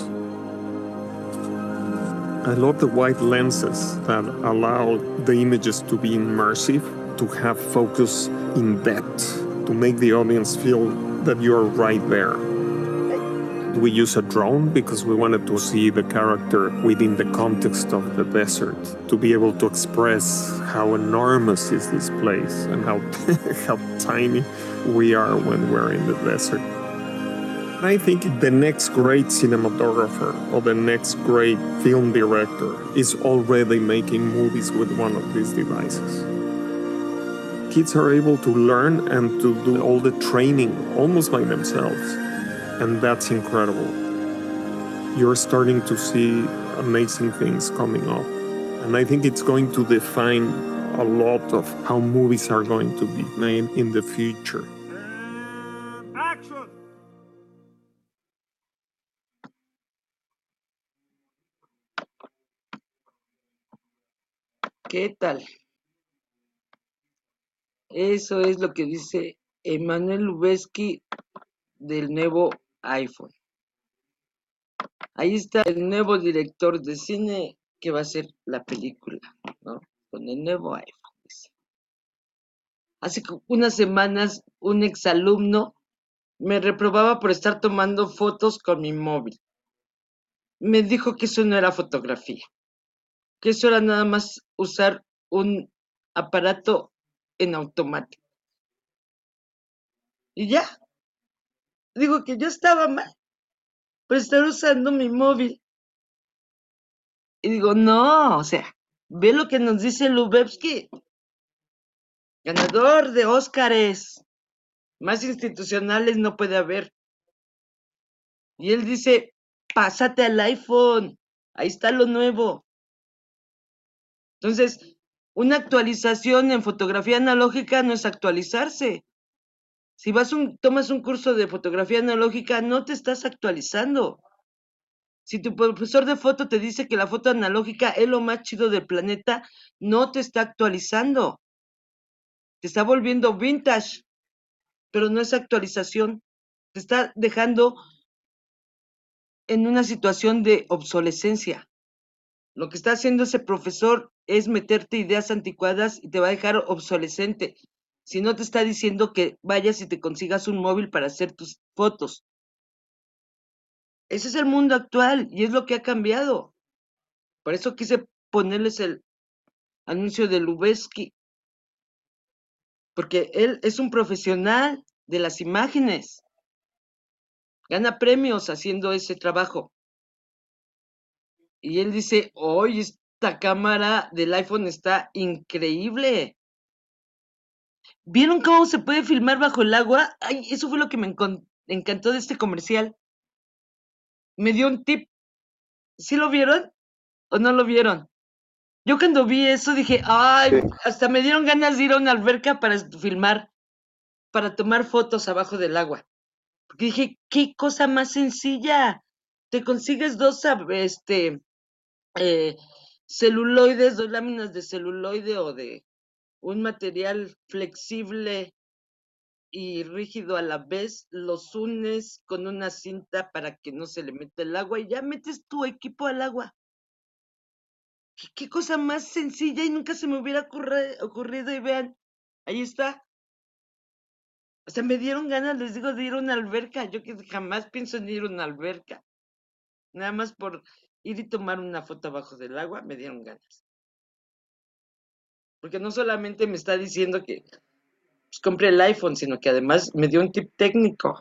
I love the wide lenses that allow the images to be immersive, to have focus in depth, to make the audience feel that you're right there. We use a drone because we wanted to see the character within the context of the desert, to be able to express how enormous is this place and how, how tiny we are when we're in the desert. I think the next great cinematographer or the next great film director is already making movies with one of these devices. Kids are able to learn and to do all the training almost by themselves, and that's incredible. You're starting to see amazing things coming up, and I think it's going to define a lot of how movies are going to be made in the future. Action! ¿Qué tal? Eso es lo que dice Emmanuel Lubezki del nuevo iPhone. Ahí está el nuevo director de cine que va a hacer la película, ¿no? Con el nuevo iPhone. Dice. Hace unas semanas un exalumno me reprobaba por estar tomando fotos con mi móvil. Me dijo que eso no era fotografía, que eso era nada más usar un aparato en automático. Y ya, digo que yo estaba mal por estar usando mi móvil. Y digo, no, o sea, ve lo que nos dice Lubezki, ganador de Óscares, más institucionales no puede haber. Y él dice, pásate al iPhone, ahí está lo nuevo. Entonces, una actualización en fotografía analógica no es actualizarse. Si vas un, tomas un curso de fotografía analógica, no te estás actualizando. Si tu profesor de foto te dice que la foto analógica es lo más chido del planeta, no te está actualizando. Te está volviendo vintage, pero no es actualización. Te está dejando en una situación de obsolescencia. Lo que está haciendo ese profesor es meterte ideas anticuadas y te va a dejar obsolescente. Si no te está diciendo que vayas y te consigas un móvil para hacer tus fotos. Ese es el mundo actual y es lo que ha cambiado. Por eso quise ponerles el anuncio de Lubezki. Porque él es un profesional de las imágenes. Gana premios haciendo ese trabajo. Y él dice, oye, esta cámara del iPhone está increíble. ¿Vieron cómo se puede filmar bajo el agua? Ay, eso fue lo que me encantó de este comercial. Me dio un tip. ¿Sí lo vieron o no lo vieron? Yo cuando vi eso dije, ay, sí. Hasta me dieron ganas de ir a una alberca para filmar, para tomar fotos abajo del agua. Porque dije, qué cosa más sencilla. Te consigues dos, este, eh, celuloides, dos láminas de celuloide o de un material flexible y rígido a la vez, los unes con una cinta para que no se le meta el agua y ya metes tu equipo al agua. ¿Qué, qué cosa más sencilla y nunca se me hubiera ocurre, ocurrido? Y vean, ahí está. O sea, me dieron ganas, les digo, de ir a una alberca. Yo que jamás pienso en ir a una alberca. Nada más por ir y tomar una foto abajo del agua, me dieron ganas. Porque no solamente me está diciendo que pues, compré el iPhone, sino que además me dio un tip técnico.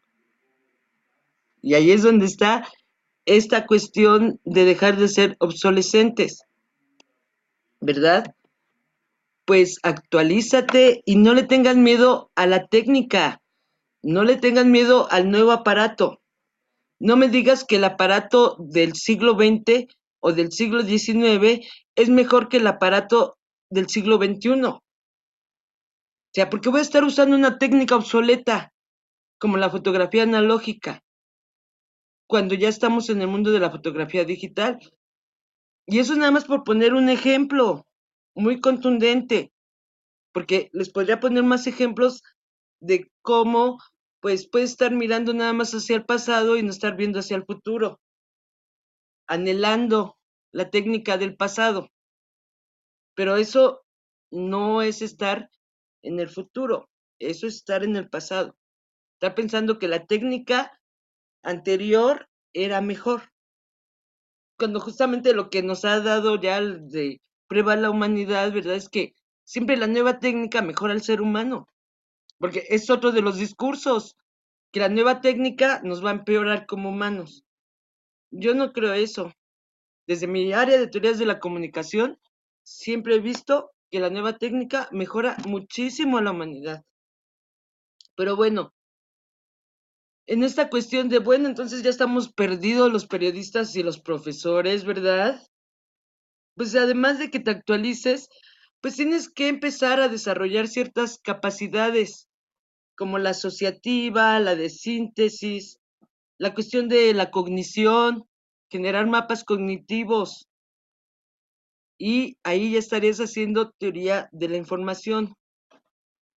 Y ahí es donde está esta cuestión de dejar de ser obsolescentes, ¿verdad? Pues actualízate y no le tengan miedo a la técnica, no le tengan miedo al nuevo aparato. No me digas que el aparato del siglo veinte o del siglo diecinueve es mejor que el aparato del siglo veintiuno. O sea, ¿por qué voy a estar usando una técnica obsoleta como la fotografía analógica cuando ya estamos en el mundo de la fotografía digital? Y eso nada más por poner un ejemplo muy contundente, porque les podría poner más ejemplos de cómo pues puede estar mirando nada más hacia el pasado y no estar viendo hacia el futuro, anhelando la técnica del pasado. Pero eso no es estar en el futuro, eso es estar en el pasado. Estar pensando que la técnica anterior era mejor. Cuando justamente lo que nos ha dado ya de prueba la humanidad, ¿verdad? Es que siempre la nueva técnica mejora al ser humano. Porque es otro de los discursos, que la nueva técnica nos va a empeorar como humanos. Yo no creo eso. Desde mi área de teorías de la comunicación, siempre he visto que la nueva técnica mejora muchísimo a la humanidad. Pero bueno, en esta cuestión de, bueno, entonces ya estamos perdidos los periodistas y los profesores, ¿verdad? Pues además de que te actualices, pues tienes que empezar a desarrollar ciertas capacidades, como la asociativa, la de síntesis, la cuestión de la cognición, generar mapas cognitivos, y ahí ya estarías haciendo teoría de la información.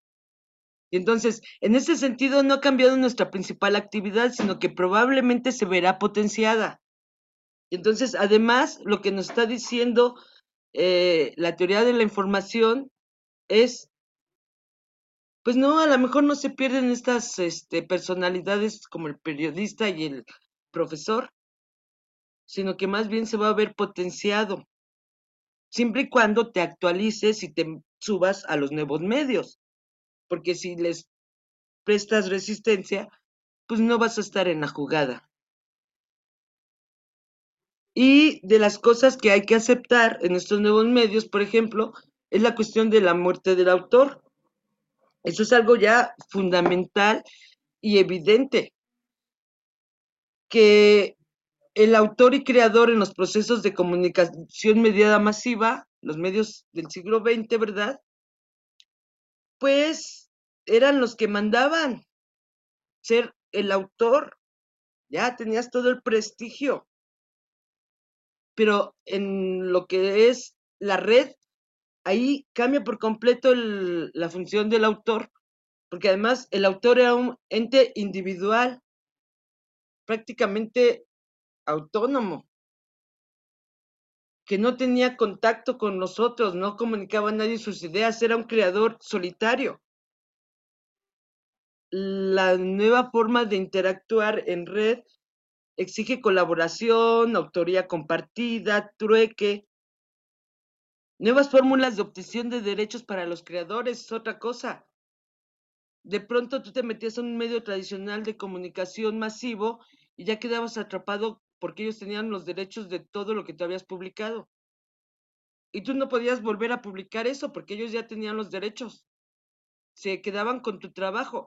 Y entonces, en ese sentido, no ha cambiado nuestra principal actividad, sino que probablemente se verá potenciada. Y entonces, además, lo que nos está diciendo eh, la teoría de la información es, pues no, a lo mejor no se pierden estas este, personalidades como el periodista y el profesor, sino que más bien se va a ver potenciado, siempre y cuando te actualices y te subas a los nuevos medios, porque si les prestas resistencia, pues no vas a estar en la jugada. Y de las cosas que hay que aceptar en estos nuevos medios, por ejemplo, es la cuestión de la muerte del autor. Eso es algo ya fundamental y evidente, que el autor y creador en los procesos de comunicación mediada masiva, los medios del siglo veinte, ¿verdad? Pues eran los que mandaban. Ser el autor, ya tenías todo el prestigio. Pero en lo que es la red, ahí cambia por completo el, la función del autor, porque además el autor era un ente individual, prácticamente autónomo, que no tenía contacto con nosotros, no comunicaba a nadie sus ideas, era un creador solitario. La nueva forma de interactuar en red exige colaboración, autoría compartida, trueque, nuevas fórmulas de obtención de derechos para los creadores, es otra cosa. De pronto tú te metías en un medio tradicional de comunicación masivo y ya quedabas atrapado porque ellos tenían los derechos de todo lo que tú habías publicado. Y tú no podías volver a publicar eso porque ellos ya tenían los derechos. Se quedaban con tu trabajo.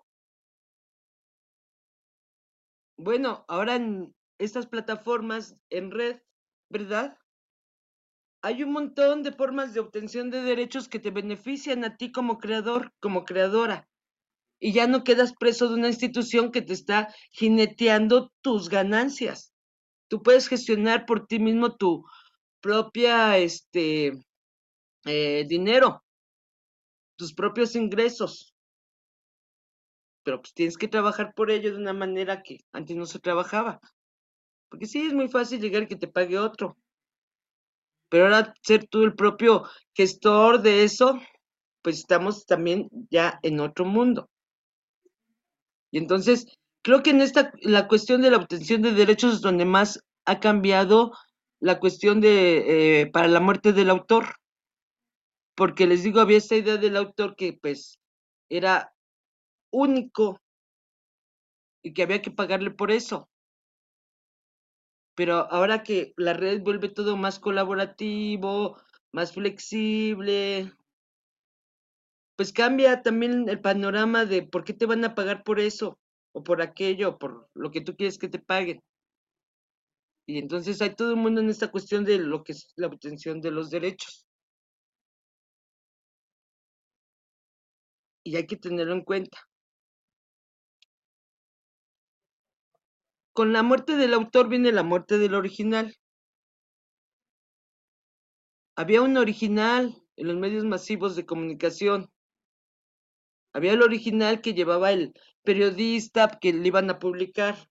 Bueno, ahora en estas plataformas en red, ¿verdad? Hay un montón de formas de obtención de derechos que te benefician a ti como creador, como creadora. Y ya no quedas preso de una institución que te está jineteando tus ganancias. Tú puedes gestionar por ti mismo tu propia este, eh, dinero, tus propios ingresos. Pero pues tienes que trabajar por ello de una manera que antes no se trabajaba. Porque sí, es muy fácil llegar y que te pague otro. Pero ahora ser tú el propio gestor de eso, pues estamos también ya en otro mundo. Y entonces, creo que en esta, la cuestión de la obtención de derechos es donde más ha cambiado la cuestión de, eh, para la muerte del autor. Porque les digo, había esta idea del autor que pues era único y que había que pagarle por eso. Pero ahora que la red vuelve todo más colaborativo, más flexible, pues cambia también el panorama de por qué te van a pagar por eso, o por aquello, o por lo que tú quieres que te paguen. Y entonces hay todo el mundo en esta cuestión de lo que es la obtención de los derechos. Y hay que tenerlo en cuenta. Con la muerte del autor viene la muerte del original. Había un original en los medios masivos de comunicación. Había el original que llevaba el periodista que le iban a publicar.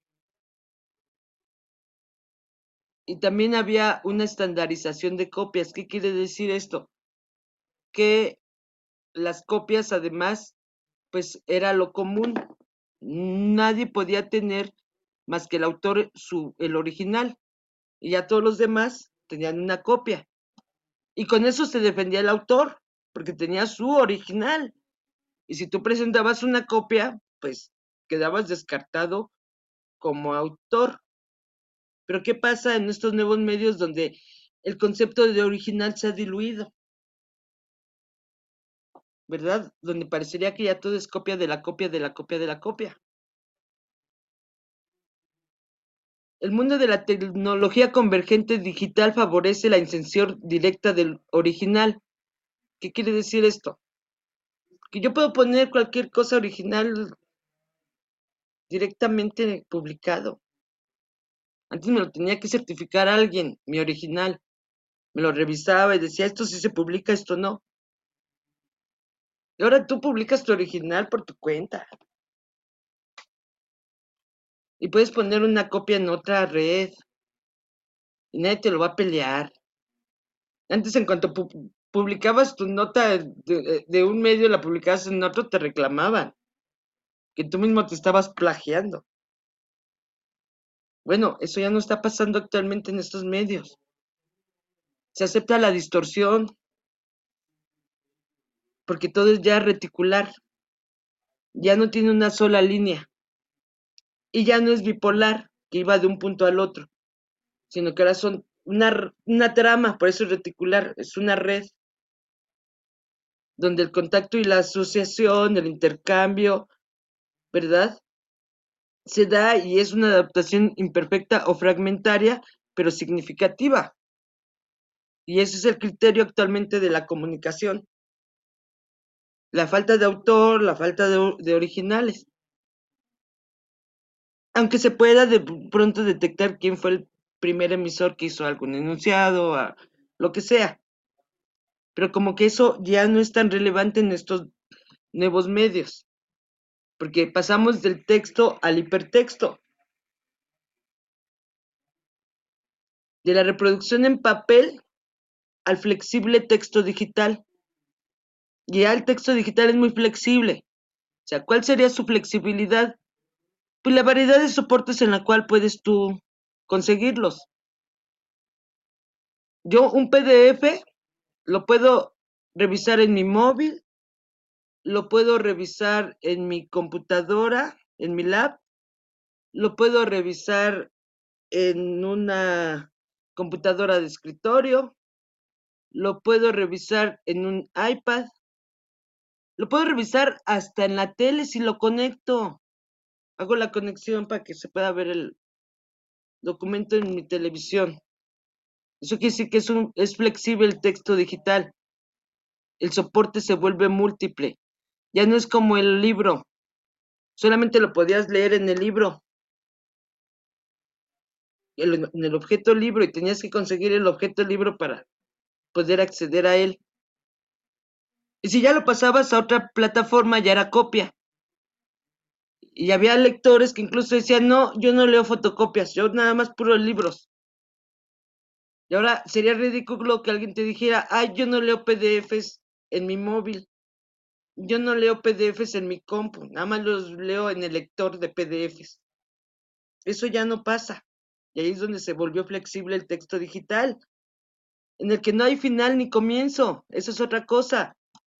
Y también había una estandarización de copias. ¿Qué quiere decir esto? Que las copias, además, pues era lo común. Nadie podía tener más que el autor su, el original. Y ya todos los demás tenían una copia. Y con eso se defendía el autor, porque tenía su original. Y si tú presentabas una copia, pues quedabas descartado como autor. Pero ¿qué pasa en estos nuevos medios donde el concepto de original se ha diluido? ¿Verdad? Donde parecería que ya todo es copia de la copia de la copia de la copia. El mundo de la tecnología convergente digital favorece la inserción directa del original. ¿Qué quiere decir esto? Que yo puedo poner cualquier cosa original directamente publicado. Antes me lo tenía que certificar alguien, mi original. Me lo revisaba y decía, esto sí se publica, esto no. Y ahora tú publicas tu original por tu cuenta. Y puedes poner una copia en otra red. Y nadie te lo va a pelear. Antes, en cuanto pu publicabas tu nota de, de un medio, la publicabas en otro, te reclamaban. Que tú mismo te estabas plagiando. Bueno, eso ya no está pasando actualmente en estos medios. Se acepta la distorsión. Porque todo es ya reticular. Ya no tiene una sola línea. Y ya no es bipolar, que iba de un punto al otro. Sino que ahora son una, una trama, por eso es reticular, es una red. Donde el contacto y la asociación, el intercambio, ¿verdad? Se da y es una adaptación imperfecta o fragmentaria, pero significativa. Y ese es el criterio actualmente de la comunicación. La falta de autor, la falta de, de originales. Aunque se pueda de pronto detectar quién fue el primer emisor que hizo algún enunciado, a, lo que sea. Pero como que eso ya no es tan relevante en estos nuevos medios. Porque pasamos del texto al hipertexto. De la reproducción en papel al flexible texto digital. Y ya el texto digital es muy flexible. O sea, ¿cuál sería su flexibilidad? Pues la variedad de soportes en la cual puedes tú conseguirlos. Yo un P D F lo puedo revisar en mi móvil, lo puedo revisar en mi computadora, en mi lab, lo puedo revisar en una computadora de escritorio, lo puedo revisar en un iPad, lo puedo revisar hasta en la tele si lo conecto. Hago la conexión para que se pueda ver el documento en mi televisión. Eso quiere decir que es, un, es flexible el texto digital. El soporte se vuelve múltiple. Ya no es como el libro. Solamente lo podías leer en el libro. El, en el objeto libro, y tenías que conseguir el objeto libro para poder acceder a él. Y si ya lo pasabas a otra plataforma, ya era copia. Y había lectores que incluso decían, no, yo no leo fotocopias, yo nada más puros libros. Y ahora sería ridículo que alguien te dijera, ay, yo no leo P D Fs en mi móvil. Yo no leo P D Fs en mi compu, nada más los leo en el lector de P D Fs. Eso ya no pasa. Y ahí es donde se volvió flexible el texto digital, en el que no hay final ni comienzo. Eso es otra cosa.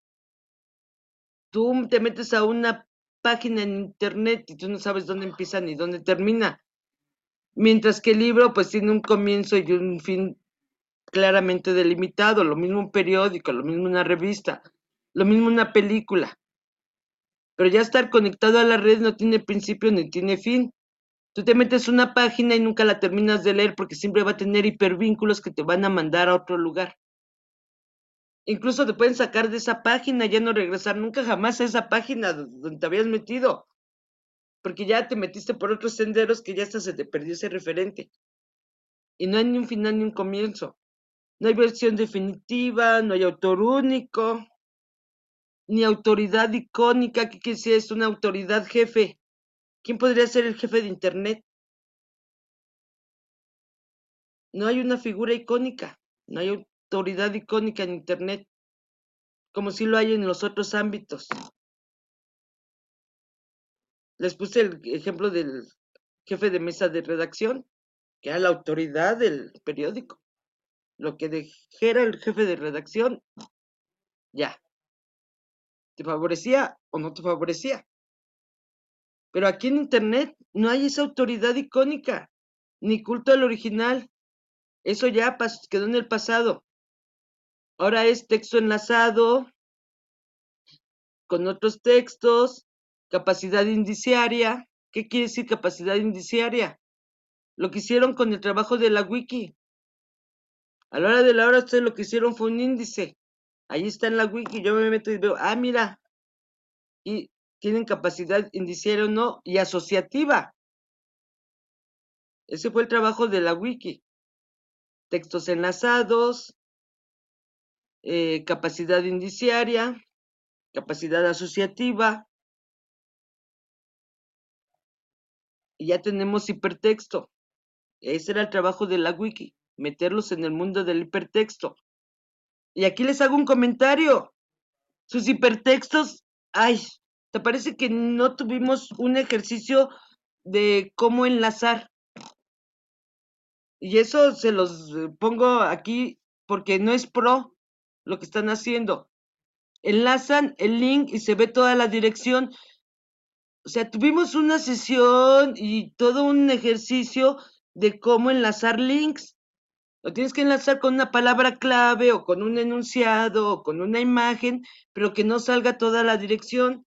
Tú te metes a una página en internet y tú no sabes dónde empieza ni dónde termina. Mientras que el libro pues tiene un comienzo y un fin claramente delimitado. Lo mismo un periódico, lo mismo una revista, lo mismo una película. Pero ya estar conectado a la red no tiene principio ni tiene fin. Tú te metes una página y nunca la terminas de leer porque siempre va a tener hipervínculos que te van a mandar a otro lugar. Incluso te pueden sacar de esa página y ya no regresar nunca jamás a esa página donde te habías metido. Porque ya te metiste por otros senderos que ya hasta se te perdió ese referente. Y no hay ni un final ni un comienzo. No hay versión definitiva, no hay autor único, ni autoridad icónica. ¿Qué quiere decir? Es una autoridad jefe. ¿Quién podría ser el jefe de Internet? No hay una figura icónica, no hay autoridad icónica en Internet, como sí lo hay en los otros ámbitos. Les puse el ejemplo del jefe de mesa de redacción, que era la autoridad del periódico. Lo que dijera el jefe de redacción, ya. ¿Te favorecía o no te favorecía? Pero aquí en Internet no hay esa autoridad icónica, ni culto al original. Eso ya quedó en el pasado. Ahora es texto enlazado con otros textos, capacidad indiciaria. ¿Qué quiere decir capacidad indiciaria? Lo que hicieron con el trabajo de la wiki. A la hora de la hora ustedes lo que hicieron fue un índice. Ahí está en la wiki, yo me meto y veo, ah, mira, y tienen capacidad indiciaria o no, y asociativa. Ese fue el trabajo de la wiki. Textos enlazados, eh, capacidad indiciaria, capacidad asociativa, y ya tenemos hipertexto. Ese era el trabajo de la wiki, meterlos en el mundo del hipertexto. Y aquí les hago un comentario. Sus hipertextos, ay, ¿te parece que no tuvimos un ejercicio de cómo enlazar? Y eso se los pongo aquí porque no es pro lo que están haciendo. Enlazan el link y se ve toda la dirección. O sea, tuvimos una sesión y todo un ejercicio de cómo enlazar links. Lo tienes que enlazar con una palabra clave o con un enunciado o con una imagen, pero que no salga toda la dirección.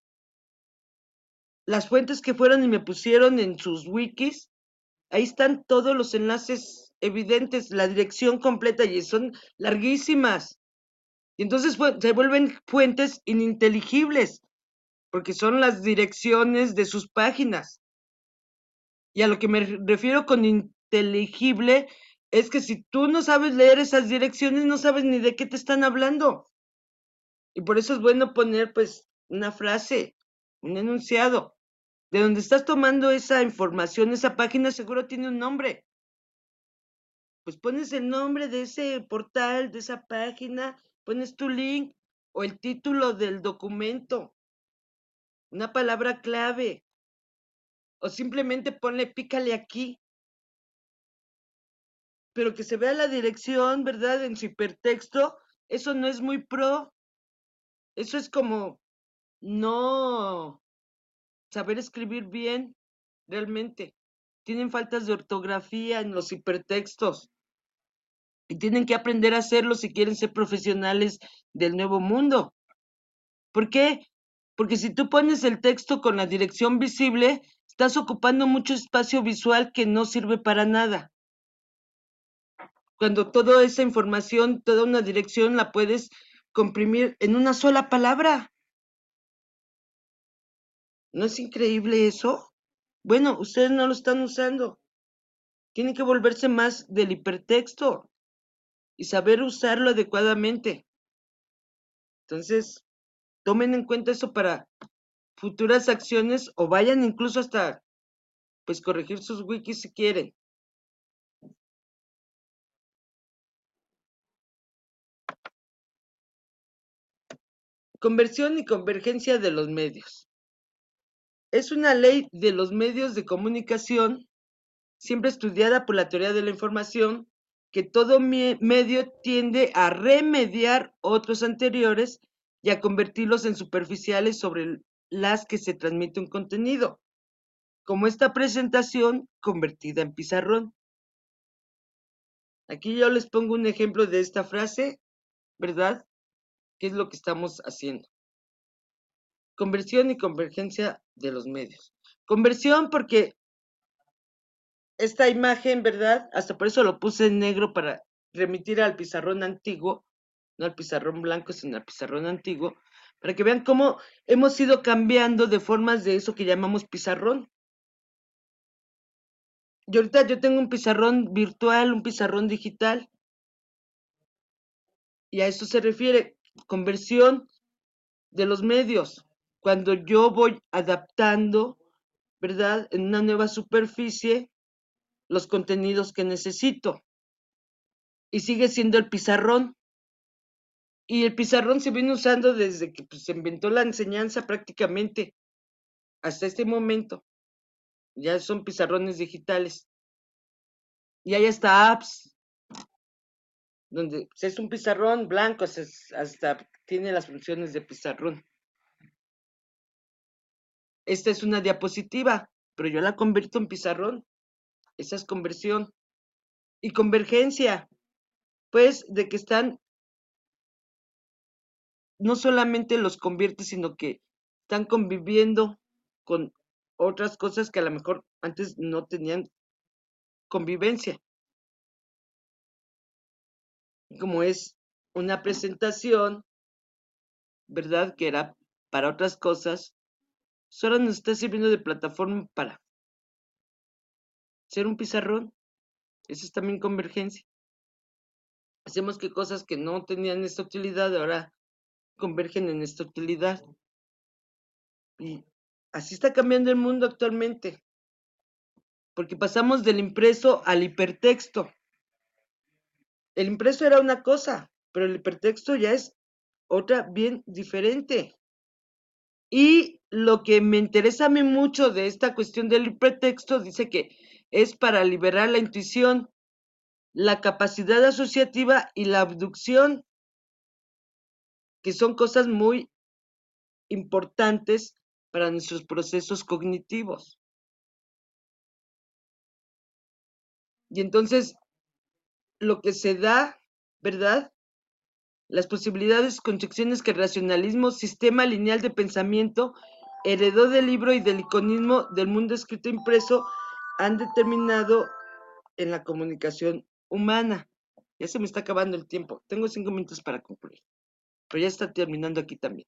Las fuentes que fueron y me pusieron en sus wikis, ahí están todos los enlaces evidentes, la dirección completa, y son larguísimas. Y entonces se vuelven fuentes ininteligibles, porque son las direcciones de sus páginas. Y a lo que me refiero con inteligible es que si tú no sabes leer esas direcciones, no sabes ni de qué te están hablando. Y por eso es bueno poner, pues, una frase, un enunciado. De donde estás tomando esa información, esa página seguro tiene un nombre. Pues pones el nombre de ese portal, de esa página, pones tu link o el título del documento, una palabra clave, o simplemente ponle pícale aquí, pero que se vea la dirección, ¿verdad? En su hipertexto, eso no es muy pro, eso es como no saber escribir bien, realmente. Tienen faltas de ortografía en los hipertextos. Y tienen que aprender a hacerlo si quieren ser profesionales del nuevo mundo. ¿Por qué? Porque si tú pones el texto con la dirección visible, estás ocupando mucho espacio visual que no sirve para nada. Cuando toda esa información, toda una dirección la puedes comprimir en una sola palabra. ¿No es increíble eso? Bueno, ustedes no lo están usando. Tienen que volverse más del hipertexto y saber usarlo adecuadamente. Entonces, tomen en cuenta eso para futuras acciones o vayan incluso hasta, pues, corregir sus wikis si quieren. Conversión y convergencia de los medios. Es una ley de los medios de comunicación, siempre estudiada por la teoría de la información, que todo medio tiende a remediar otros anteriores y a convertirlos en superficiales sobre las que se transmite un contenido, como esta presentación convertida en pizarrón. Aquí yo les pongo un ejemplo de esta frase, ¿verdad? ¿Qué es lo que estamos haciendo? Conversión y convergencia de los medios. Conversión porque esta imagen, ¿verdad? Hasta por eso lo puse en negro para remitir al pizarrón antiguo, no al pizarrón blanco, sino al pizarrón antiguo, para que vean cómo hemos ido cambiando de formas de eso que llamamos pizarrón. Y ahorita yo tengo un pizarrón virtual, un pizarrón digital, y a eso se refiere conversión de los medios. Cuando yo voy adaptando, ¿verdad? En una nueva superficie, los contenidos que necesito. Y sigue siendo el pizarrón. Y el pizarrón se viene usando desde que pues, se inventó la enseñanza prácticamente hasta este momento. Ya son pizarrones digitales. Y hay hasta apps donde pues, es un pizarrón blanco, hasta tiene las funciones de pizarrón. Esta es una diapositiva, pero yo la convierto en pizarrón. Esa es conversión. Y convergencia, pues, de que están, no solamente los convierte, sino que están conviviendo con otras cosas que a lo mejor antes no tenían convivencia. Como es una presentación, ¿verdad? Que era para otras cosas, solo nos está sirviendo de plataforma para ser un pizarrón. Eso es también convergencia. Hacemos que cosas que no tenían esta utilidad ahora convergen en esta utilidad. Y así está cambiando el mundo actualmente, porque pasamos del impreso al hipertexto. El impreso era una cosa, pero el hipertexto ya es otra bien diferente. Y lo que me interesa a mí mucho de esta cuestión del hipertexto dice que es para liberar la intuición, la capacidad asociativa y la abducción, que son cosas muy importantes para nuestros procesos cognitivos. Y entonces, lo que se da, ¿verdad? Las posibilidades, construcciones que el racionalismo, sistema lineal de pensamiento, heredó del libro y del iconismo del mundo escrito e impreso, han determinado en la comunicación humana. Ya se me está acabando el tiempo. Tengo cinco minutos para concluir, pero ya está terminando aquí también.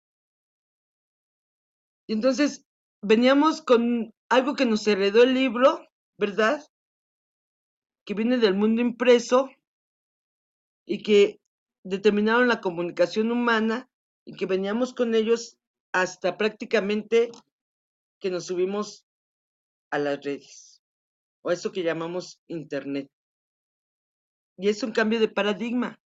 Y entonces, veníamos con algo que nos heredó el libro, ¿verdad? Que viene del mundo impreso y que determinaron la comunicación humana y que veníamos con ellos hasta prácticamente que nos subimos a las redes, o eso que llamamos Internet. Y es un cambio de paradigma.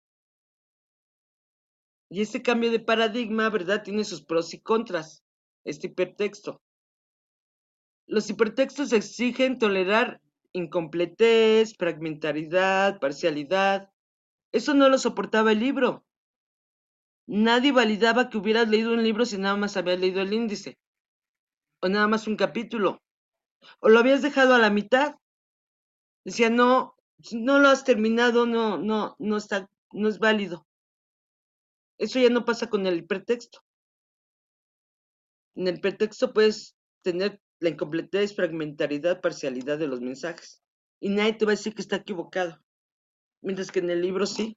Y ese cambio de paradigma, ¿verdad?, tiene sus pros y contras, este hipertexto. Los hipertextos exigen tolerar incompletez, fragmentariedad, parcialidad. Eso no lo soportaba el libro. Nadie validaba que hubieras leído un libro si nada más habías leído el índice, o nada más un capítulo, o lo habías dejado a la mitad. Decía, no, no lo has terminado, no, no, no está, no es válido. Eso ya no pasa con el hipertexto. En el hipertexto puedes tener la incompletez, fragmentariedad, parcialidad de los mensajes, y nadie te va a decir que está equivocado, mientras que en el libro sí.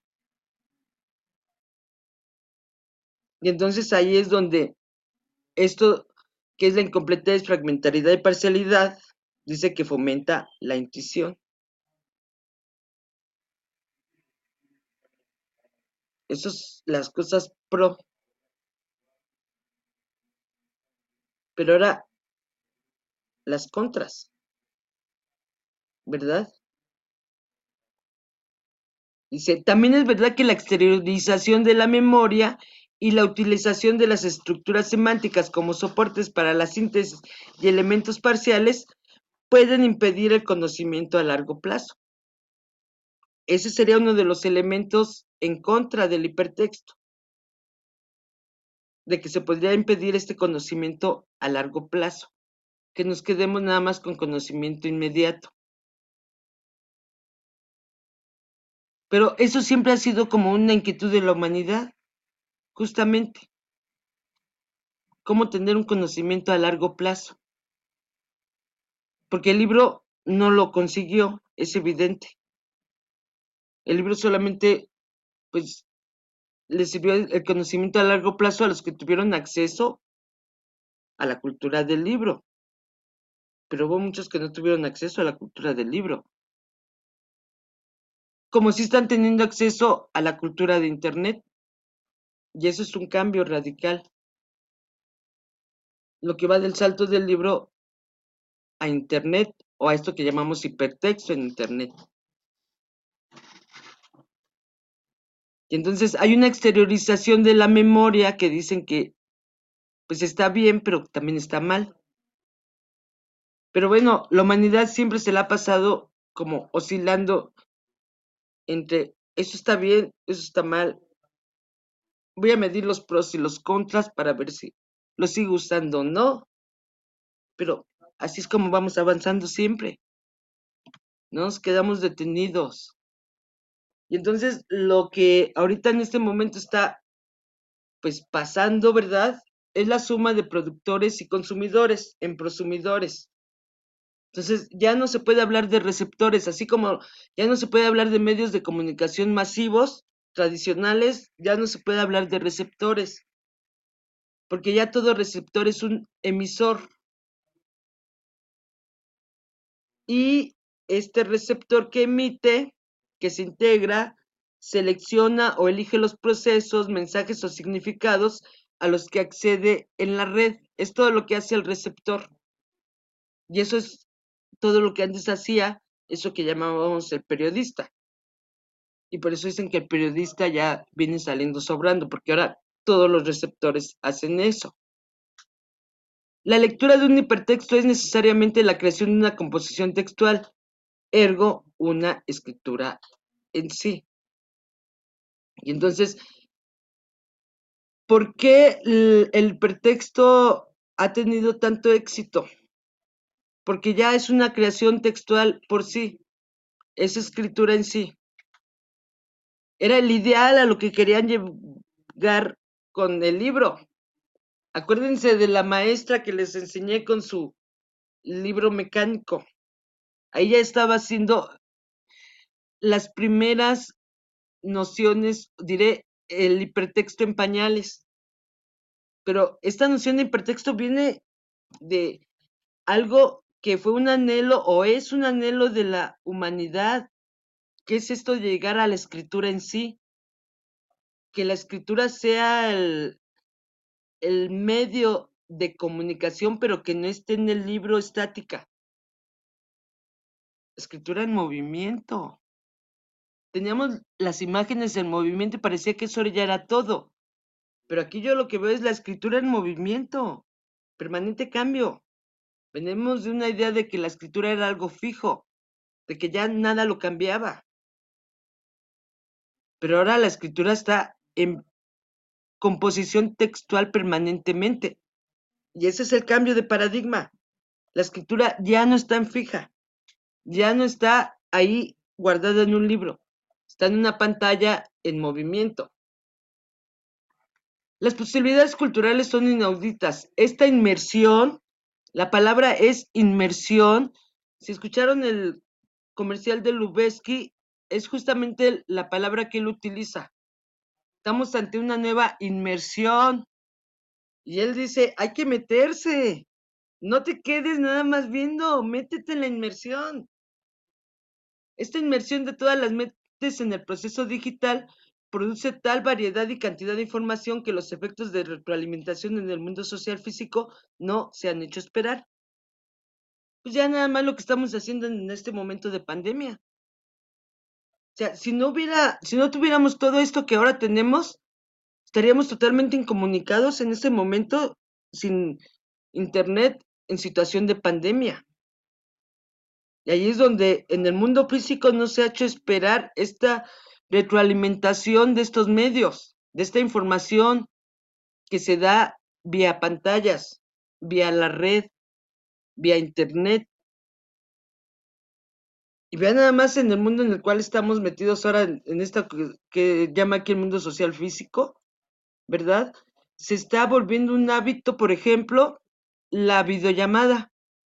Y entonces ahí es donde esto, que es la incompletez, fragmentariedad y parcialidad, dice que fomenta la intuición. Esas son las cosas pro. Pero ahora, las contras, ¿verdad? Dice, también es verdad que la exteriorización de la memoria y la utilización de las estructuras semánticas como soportes para la síntesis y elementos parciales pueden impedir el conocimiento a largo plazo. Ese sería uno de los elementos en contra del hipertexto, de que se podría impedir este conocimiento a largo plazo, que nos quedemos nada más con conocimiento inmediato. Pero eso siempre ha sido como una inquietud de la humanidad, justamente. Cómo tener un conocimiento a largo plazo. Porque el libro no lo consiguió, es evidente. El libro solamente, pues, le sirvió el conocimiento a largo plazo a los que tuvieron acceso a la cultura del libro. Pero hubo muchos que no tuvieron acceso a la cultura del libro. Como si están teniendo acceso a la cultura de Internet. Y eso es un cambio radical. Lo que va del salto del libro a Internet, o a esto que llamamos hipertexto en Internet. Y entonces hay una exteriorización de la memoria que dicen que pues está bien, pero también está mal. Pero bueno, la humanidad siempre se la ha pasado como oscilando entre eso está bien, eso está mal. Voy a medir los pros y los contras para ver si lo sigo usando o no. Pero así es como vamos avanzando siempre. No nos quedamos detenidos. Y entonces lo que ahorita en este momento está pues pasando, ¿verdad?, es la suma de productores y consumidores en prosumidores. Entonces ya no se puede hablar de receptores, así como ya no se puede hablar de medios de comunicación masivos tradicionales, ya no se puede hablar de receptores, porque ya todo receptor es un emisor. Y este receptor que emite, que se integra, selecciona o elige los procesos, mensajes o significados a los que accede en la red. Es todo lo que hace el receptor. Y eso es todo lo que antes hacía, eso que llamábamos el periodista. Y por eso dicen que el periodista ya viene saliendo sobrando, porque ahora todos los receptores hacen eso. La lectura de un hipertexto es necesariamente la creación de una composición textual, ergo una escritura en sí. Y entonces, ¿por qué el, el hipertexto ha tenido tanto éxito? Porque ya es una creación textual por sí, es escritura en sí. Era el ideal a lo que querían llegar con el libro. Acuérdense de la maestra que les enseñé con su libro mecánico. Ahí ya estaba haciendo las primeras nociones, diré, el hipertexto en pañales. Pero esta noción de hipertexto viene de algo que fue un anhelo o es un anhelo de la humanidad. ¿Qué es esto de llegar a la escritura en sí? Que la escritura sea el, el medio de comunicación, pero que no esté en el libro estática. Escritura en movimiento. Teníamos las imágenes en movimiento y parecía que eso ya era todo. Pero aquí yo lo que veo es la escritura en movimiento, permanente cambio. Venimos de una idea de que la escritura era algo fijo, de que ya nada lo cambiaba. Pero ahora la escritura está en composición textual permanentemente. Y ese es el cambio de paradigma. La escritura ya no está en fija, ya no está ahí guardada en un libro, está en una pantalla en movimiento. Las posibilidades culturales son inauditas. Esta inmersión, la palabra es inmersión. Si escucharon el comercial de Lubeski, es justamente la palabra que él utiliza. Estamos ante una nueva inmersión. Y él dice, hay que meterse. No te quedes nada más viendo, métete en la inmersión. Esta inmersión de todas las mentes en el proceso digital produce tal variedad y cantidad de información que los efectos de retroalimentación en el mundo social físico no se han hecho esperar. Pues ya nada más lo que estamos haciendo en este momento de pandemia. O sea, si no hubiera, si no tuviéramos todo esto que ahora tenemos, estaríamos totalmente incomunicados en este momento sin internet en situación de pandemia. Y ahí es donde en el mundo físico no se ha hecho esperar esta retroalimentación de estos medios, de esta información que se da vía pantallas, vía la red, vía internet. Y vean nada más en el mundo en el cual estamos metidos ahora, en, en esta que, que llama aquí el mundo social físico, ¿verdad? Se está volviendo un hábito, por ejemplo, la videollamada.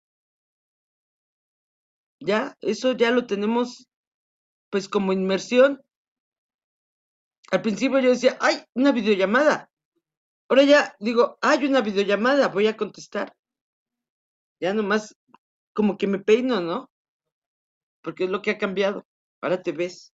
Ya, eso ya lo tenemos pues como inmersión. Al principio yo decía, ¡ay, una videollamada! Ahora ya digo, hay una videollamada, voy a contestar. Ya nomás como que me peino, ¿no? Porque es lo que ha cambiado. Ahora te ves.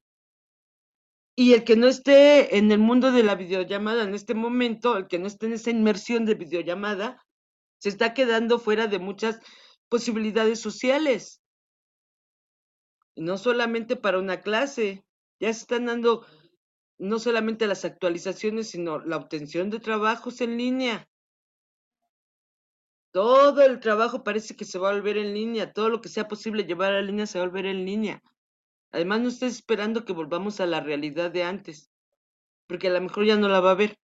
Y el que no esté en el mundo de la videollamada en este momento, el que no esté en esa inmersión de videollamada, se está quedando fuera de muchas posibilidades sociales. Y no solamente para una clase. Ya se están dando no solamente las actualizaciones, sino la obtención de trabajos en línea. Todo el trabajo parece que se va a volver en línea, todo lo que sea posible llevar a línea se va a volver en línea. Además, no estés esperando que volvamos a la realidad de antes, porque a lo mejor ya no la va a haber.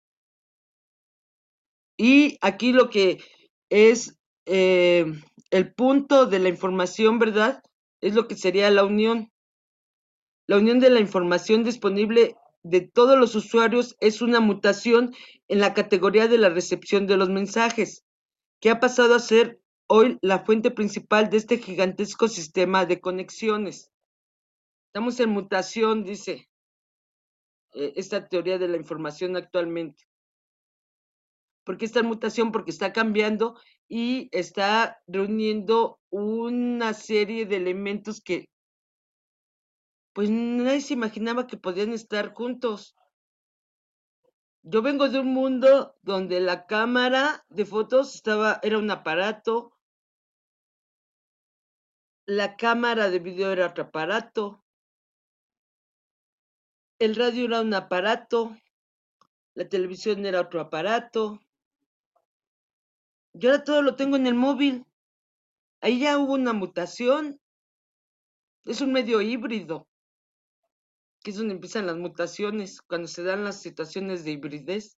Y aquí lo que es eh, el punto de la información, ¿verdad? Es lo que sería la unión. La unión de la información disponible de todos los usuarios es una mutación en la categoría de la recepción de los mensajes, que ha pasado a ser hoy la fuente principal de este gigantesco sistema de conexiones. Estamos en mutación, dice eh, esta teoría de la información actualmente. ¿Por qué está en mutación? Porque está cambiando y está reuniendo una serie de elementos que pues nadie se imaginaba que podían estar juntos. Yo vengo de un mundo donde la cámara de fotos estaba, era un aparato, la cámara de video era otro aparato, el radio era un aparato, la televisión era otro aparato. Yo ahora todo lo tengo en el móvil. Ahí ya hubo una mutación. Es un medio híbrido, que es donde empiezan las mutaciones, cuando se dan las situaciones de hibridez.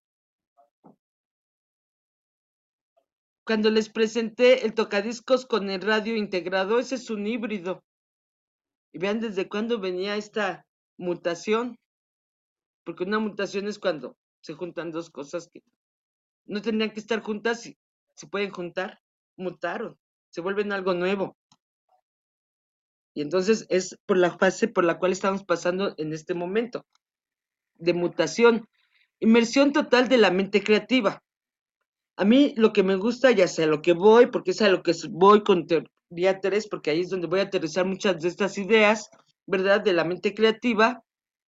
Cuando les presenté el tocadiscos con el radio integrado, ese es un híbrido. Y vean desde cuándo venía esta mutación. Porque una mutación es cuando se juntan dos cosas que no tendrían que estar juntas y se pueden juntar. Mutaron, se vuelven algo nuevo. Y entonces es por la fase por la cual estamos pasando en este momento, de mutación. Inmersión total de la mente creativa. A mí lo que me gusta, ya sea lo que voy, porque es a lo que voy con teoría tres, porque ahí es donde voy a aterrizar muchas de estas ideas, ¿verdad? De la mente creativa,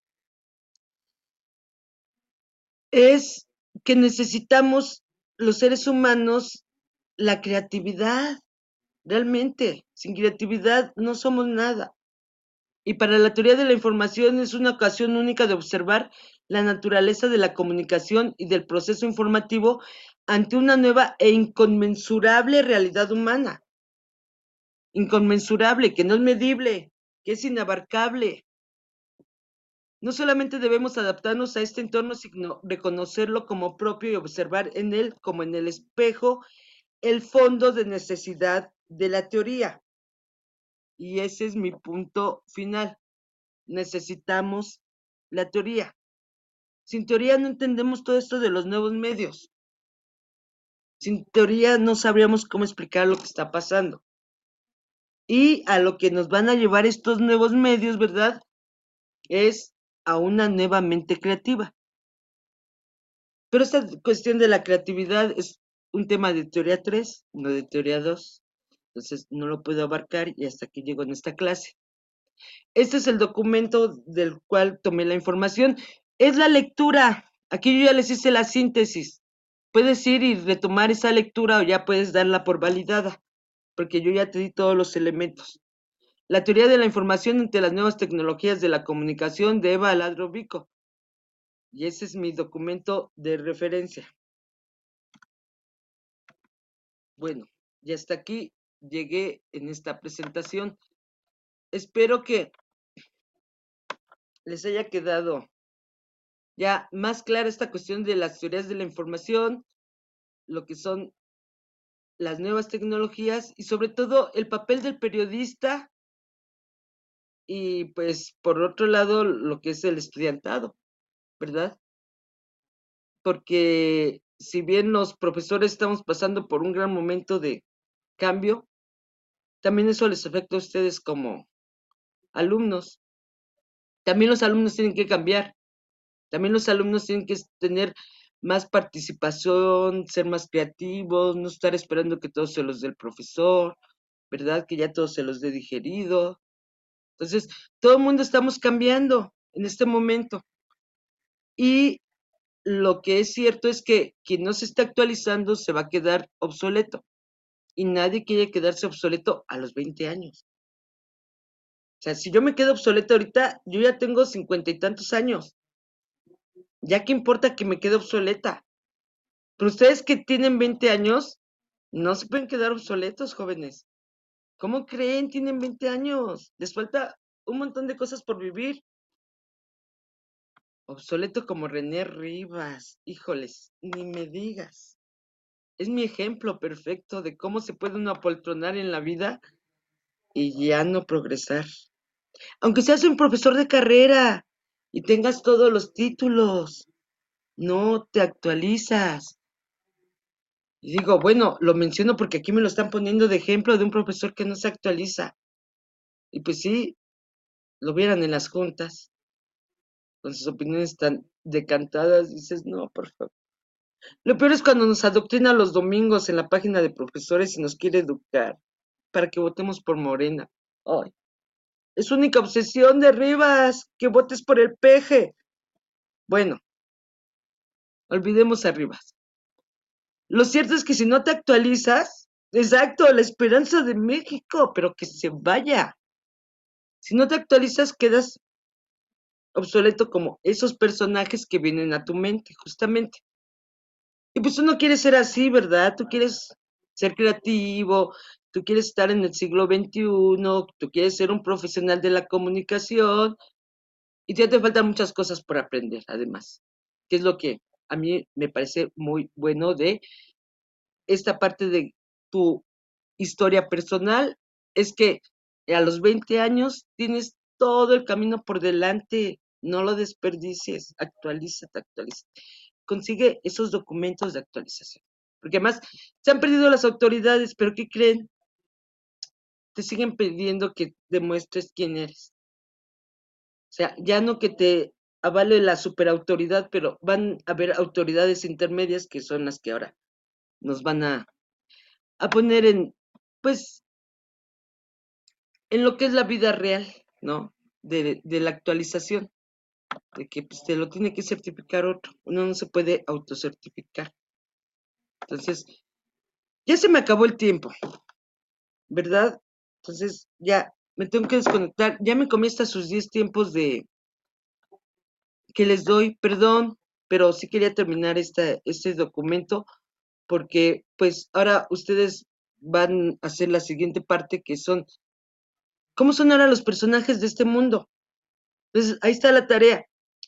es que necesitamos los seres humanos la creatividad, realmente. Sin creatividad no somos nada. Y para la teoría de la información es una ocasión única de observar la naturaleza de la comunicación y del proceso informativo ante una nueva e inconmensurable realidad humana. Inconmensurable, que no es medible, que es inabarcable. No solamente debemos adaptarnos a este entorno, sino reconocerlo como propio y observar en él, como en el espejo, el fondo de necesidad de la teoría. Y ese es mi punto final. Necesitamos la teoría. Sin teoría no entendemos todo esto de los nuevos medios. Sin teoría no sabríamos cómo explicar lo que está pasando. Y a lo que nos van a llevar estos nuevos medios, ¿verdad? Es a una nueva mente creativa. Pero esta cuestión de la creatividad es un tema de teoría tres, no de teoría dos. Entonces no lo puedo abarcar y hasta aquí llego en esta clase. Este es el documento del cual tomé la información. Es la lectura. Aquí yo ya les hice la síntesis. Puedes ir y retomar esa lectura o ya puedes darla por validada, porque yo ya te di todos los elementos. La teoría de la información ante las nuevas tecnologías de la comunicación de Eva Aladro Vico. Y ese es mi documento de referencia. Bueno, ya hasta aquí llegué en esta presentación. Espero que les haya quedado ya más clara esta cuestión de las teorías de la información, lo que son las nuevas tecnologías y sobre todo el papel del periodista y pues por otro lado lo que es el estudiantado, ¿verdad? Porque si bien los profesores estamos pasando por un gran momento de cambio, también eso les afecta a ustedes como alumnos. También los alumnos tienen que cambiar. También los alumnos tienen que tener más participación, ser más creativos, no estar esperando que todo se los dé el profesor, ¿verdad? Que ya todo se los dé digerido. Entonces, todo el mundo estamos cambiando en este momento. Y lo que es cierto es que quien no se está actualizando se va a quedar obsoleto. Y nadie quiere quedarse obsoleto a los veinte años. O sea, si yo me quedo obsoleto ahorita, yo ya tengo cincuenta y tantos años. Ya que importa que me quede obsoleta. Pero ustedes que tienen veinte años, no se pueden quedar obsoletos, jóvenes. ¿Cómo creen? Tienen veinte años. Les falta un montón de cosas por vivir. Obsoleto como René Rivas. Híjoles, ni me digas. Es mi ejemplo perfecto de cómo se puede uno apoltronar en la vida y ya no progresar. Aunque seas un profesor de carrera y tengas todos los títulos, no te actualizas. Y digo, bueno, lo menciono porque aquí me lo están poniendo de ejemplo de un profesor que no se actualiza. Y pues sí, lo vieran en las juntas, con sus opiniones tan decantadas, dices, no, por favor. Lo peor es cuando nos adoctrina los domingos en la página de profesores y nos quiere educar para que votemos por Morena. Ay, Es única obsesión de Rivas, que votes por el peje. Bueno, olvidemos a Rivas. Lo cierto es que si no te actualizas, exacto, la esperanza de México, pero que se vaya. Si no te actualizas, quedas obsoleto como esos personajes que vienen a tu mente, justamente. Y pues tú no quieres ser así, ¿verdad? Tú quieres ser creativo, tú quieres estar en el siglo veintiuno, tú quieres ser un profesional de la comunicación, y ya te faltan muchas cosas por aprender, además, que es lo que a mí me parece muy bueno de esta parte de tu historia personal, es que a los veinte años tienes todo el camino por delante, no lo desperdicies, actualízate, actualízate. Consigue esos documentos de actualización, porque además se han perdido las autoridades, pero ¿qué creen? Te siguen pidiendo que demuestres quién eres. O sea, ya no que te avale la superautoridad, pero van a haber autoridades intermedias que son las que ahora nos van a, a poner en, pues, en lo que es la vida real, ¿no? De, de la actualización, de que pues, te lo tiene que certificar otro, uno no se puede autocertificar. Entonces, ya se me acabó el tiempo, ¿verdad? Entonces, ya me tengo que desconectar, ya me comí hasta sus diez tiempos de que les doy, perdón, pero sí quería terminar esta, este documento, porque pues ahora ustedes van a hacer la siguiente parte, que son, ¿cómo son ahora los personajes de este mundo? Entonces, ahí está la tarea,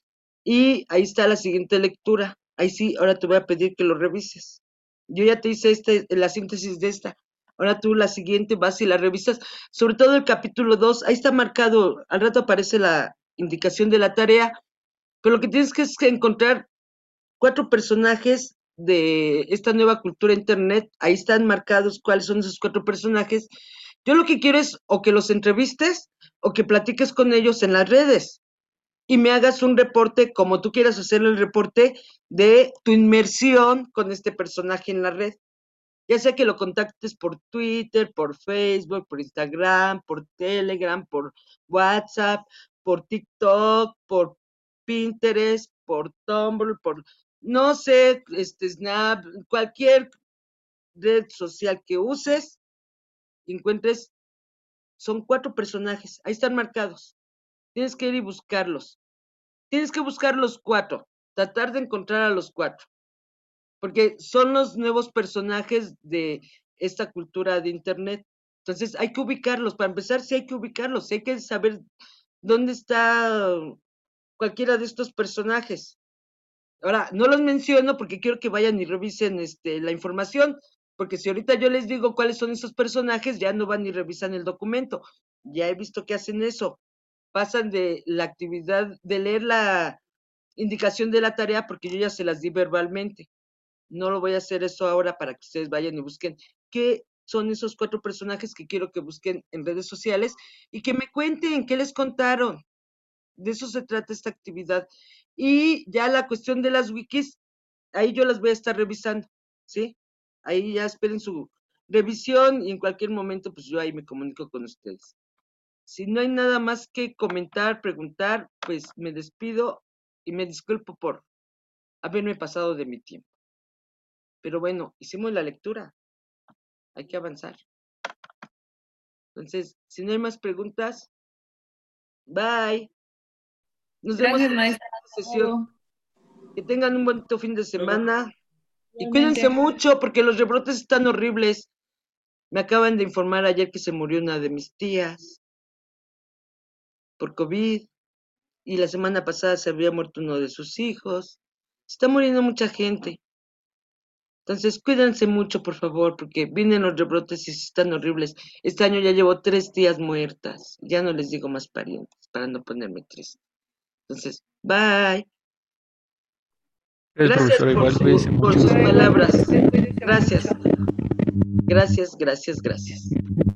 y ahí está la siguiente lectura, ahí sí, ahora te voy a pedir que lo revises. Yo ya te hice este, la síntesis de esta, ahora tú la siguiente vas y la revisas, sobre todo el capítulo dos, ahí está marcado, al rato aparece la indicación de la tarea, pero lo que tienes que es que encontrar cuatro personajes de esta nueva cultura internet, ahí están marcados cuáles son esos cuatro personajes. Yo lo que quiero es o que los entrevistes o que platiques con ellos en las redes y me hagas un reporte, como tú quieras hacer el reporte, de tu inmersión con este personaje en la red. Ya sea que lo contactes por Twitter, por Facebook, por Instagram, por Telegram, por WhatsApp, por TikTok, por Pinterest, por Tumblr, por, no sé, este Snap, cualquier red social que uses, encuentres, son cuatro personajes, ahí están marcados. Tienes que ir y buscarlos. Tienes que buscar los cuatro, tratar de encontrar a los cuatro, porque son los nuevos personajes de esta cultura de internet. Entonces hay que ubicarlos, para empezar sí hay que ubicarlos, sí hay que saber dónde está cualquiera de estos personajes. Ahora, no los menciono porque quiero que vayan y revisen este, la información, porque si ahorita yo les digo cuáles son esos personajes, ya no van y revisan el documento. Ya he visto que hacen eso. Pasan de la actividad de leer la indicación de la tarea porque yo ya se las di verbalmente. No lo voy a hacer eso ahora para que ustedes vayan y busquen qué son esos cuatro personajes que quiero que busquen en redes sociales y que me cuenten qué les contaron. De eso se trata esta actividad. Y ya la cuestión de las wikis, ahí yo las voy a estar revisando, ¿sí? Ahí ya esperen su revisión y en cualquier momento pues yo ahí me comunico con ustedes. Si no hay nada más que comentar, preguntar, pues me despido y me disculpo por haberme pasado de mi tiempo. Pero bueno, hicimos la lectura. Hay que avanzar. Entonces, si no hay más preguntas, bye. Nos vemos en la siguiente sesión. Que tengan un bonito fin de semana. Y cuídense mucho porque los rebrotes están horribles. Me acaban de informar ayer que se murió una de mis tías por COVID. Y la semana pasada se había muerto uno de sus hijos. Se está muriendo mucha gente. Entonces, cuídense mucho, por favor, porque vienen los rebrotes y están horribles. Este año ya llevo tres tías muertas. Ya no les digo más parientes para no ponerme triste. Entonces, bye. Gracias por, su, por sus palabras. Gracias. Gracias, gracias, gracias.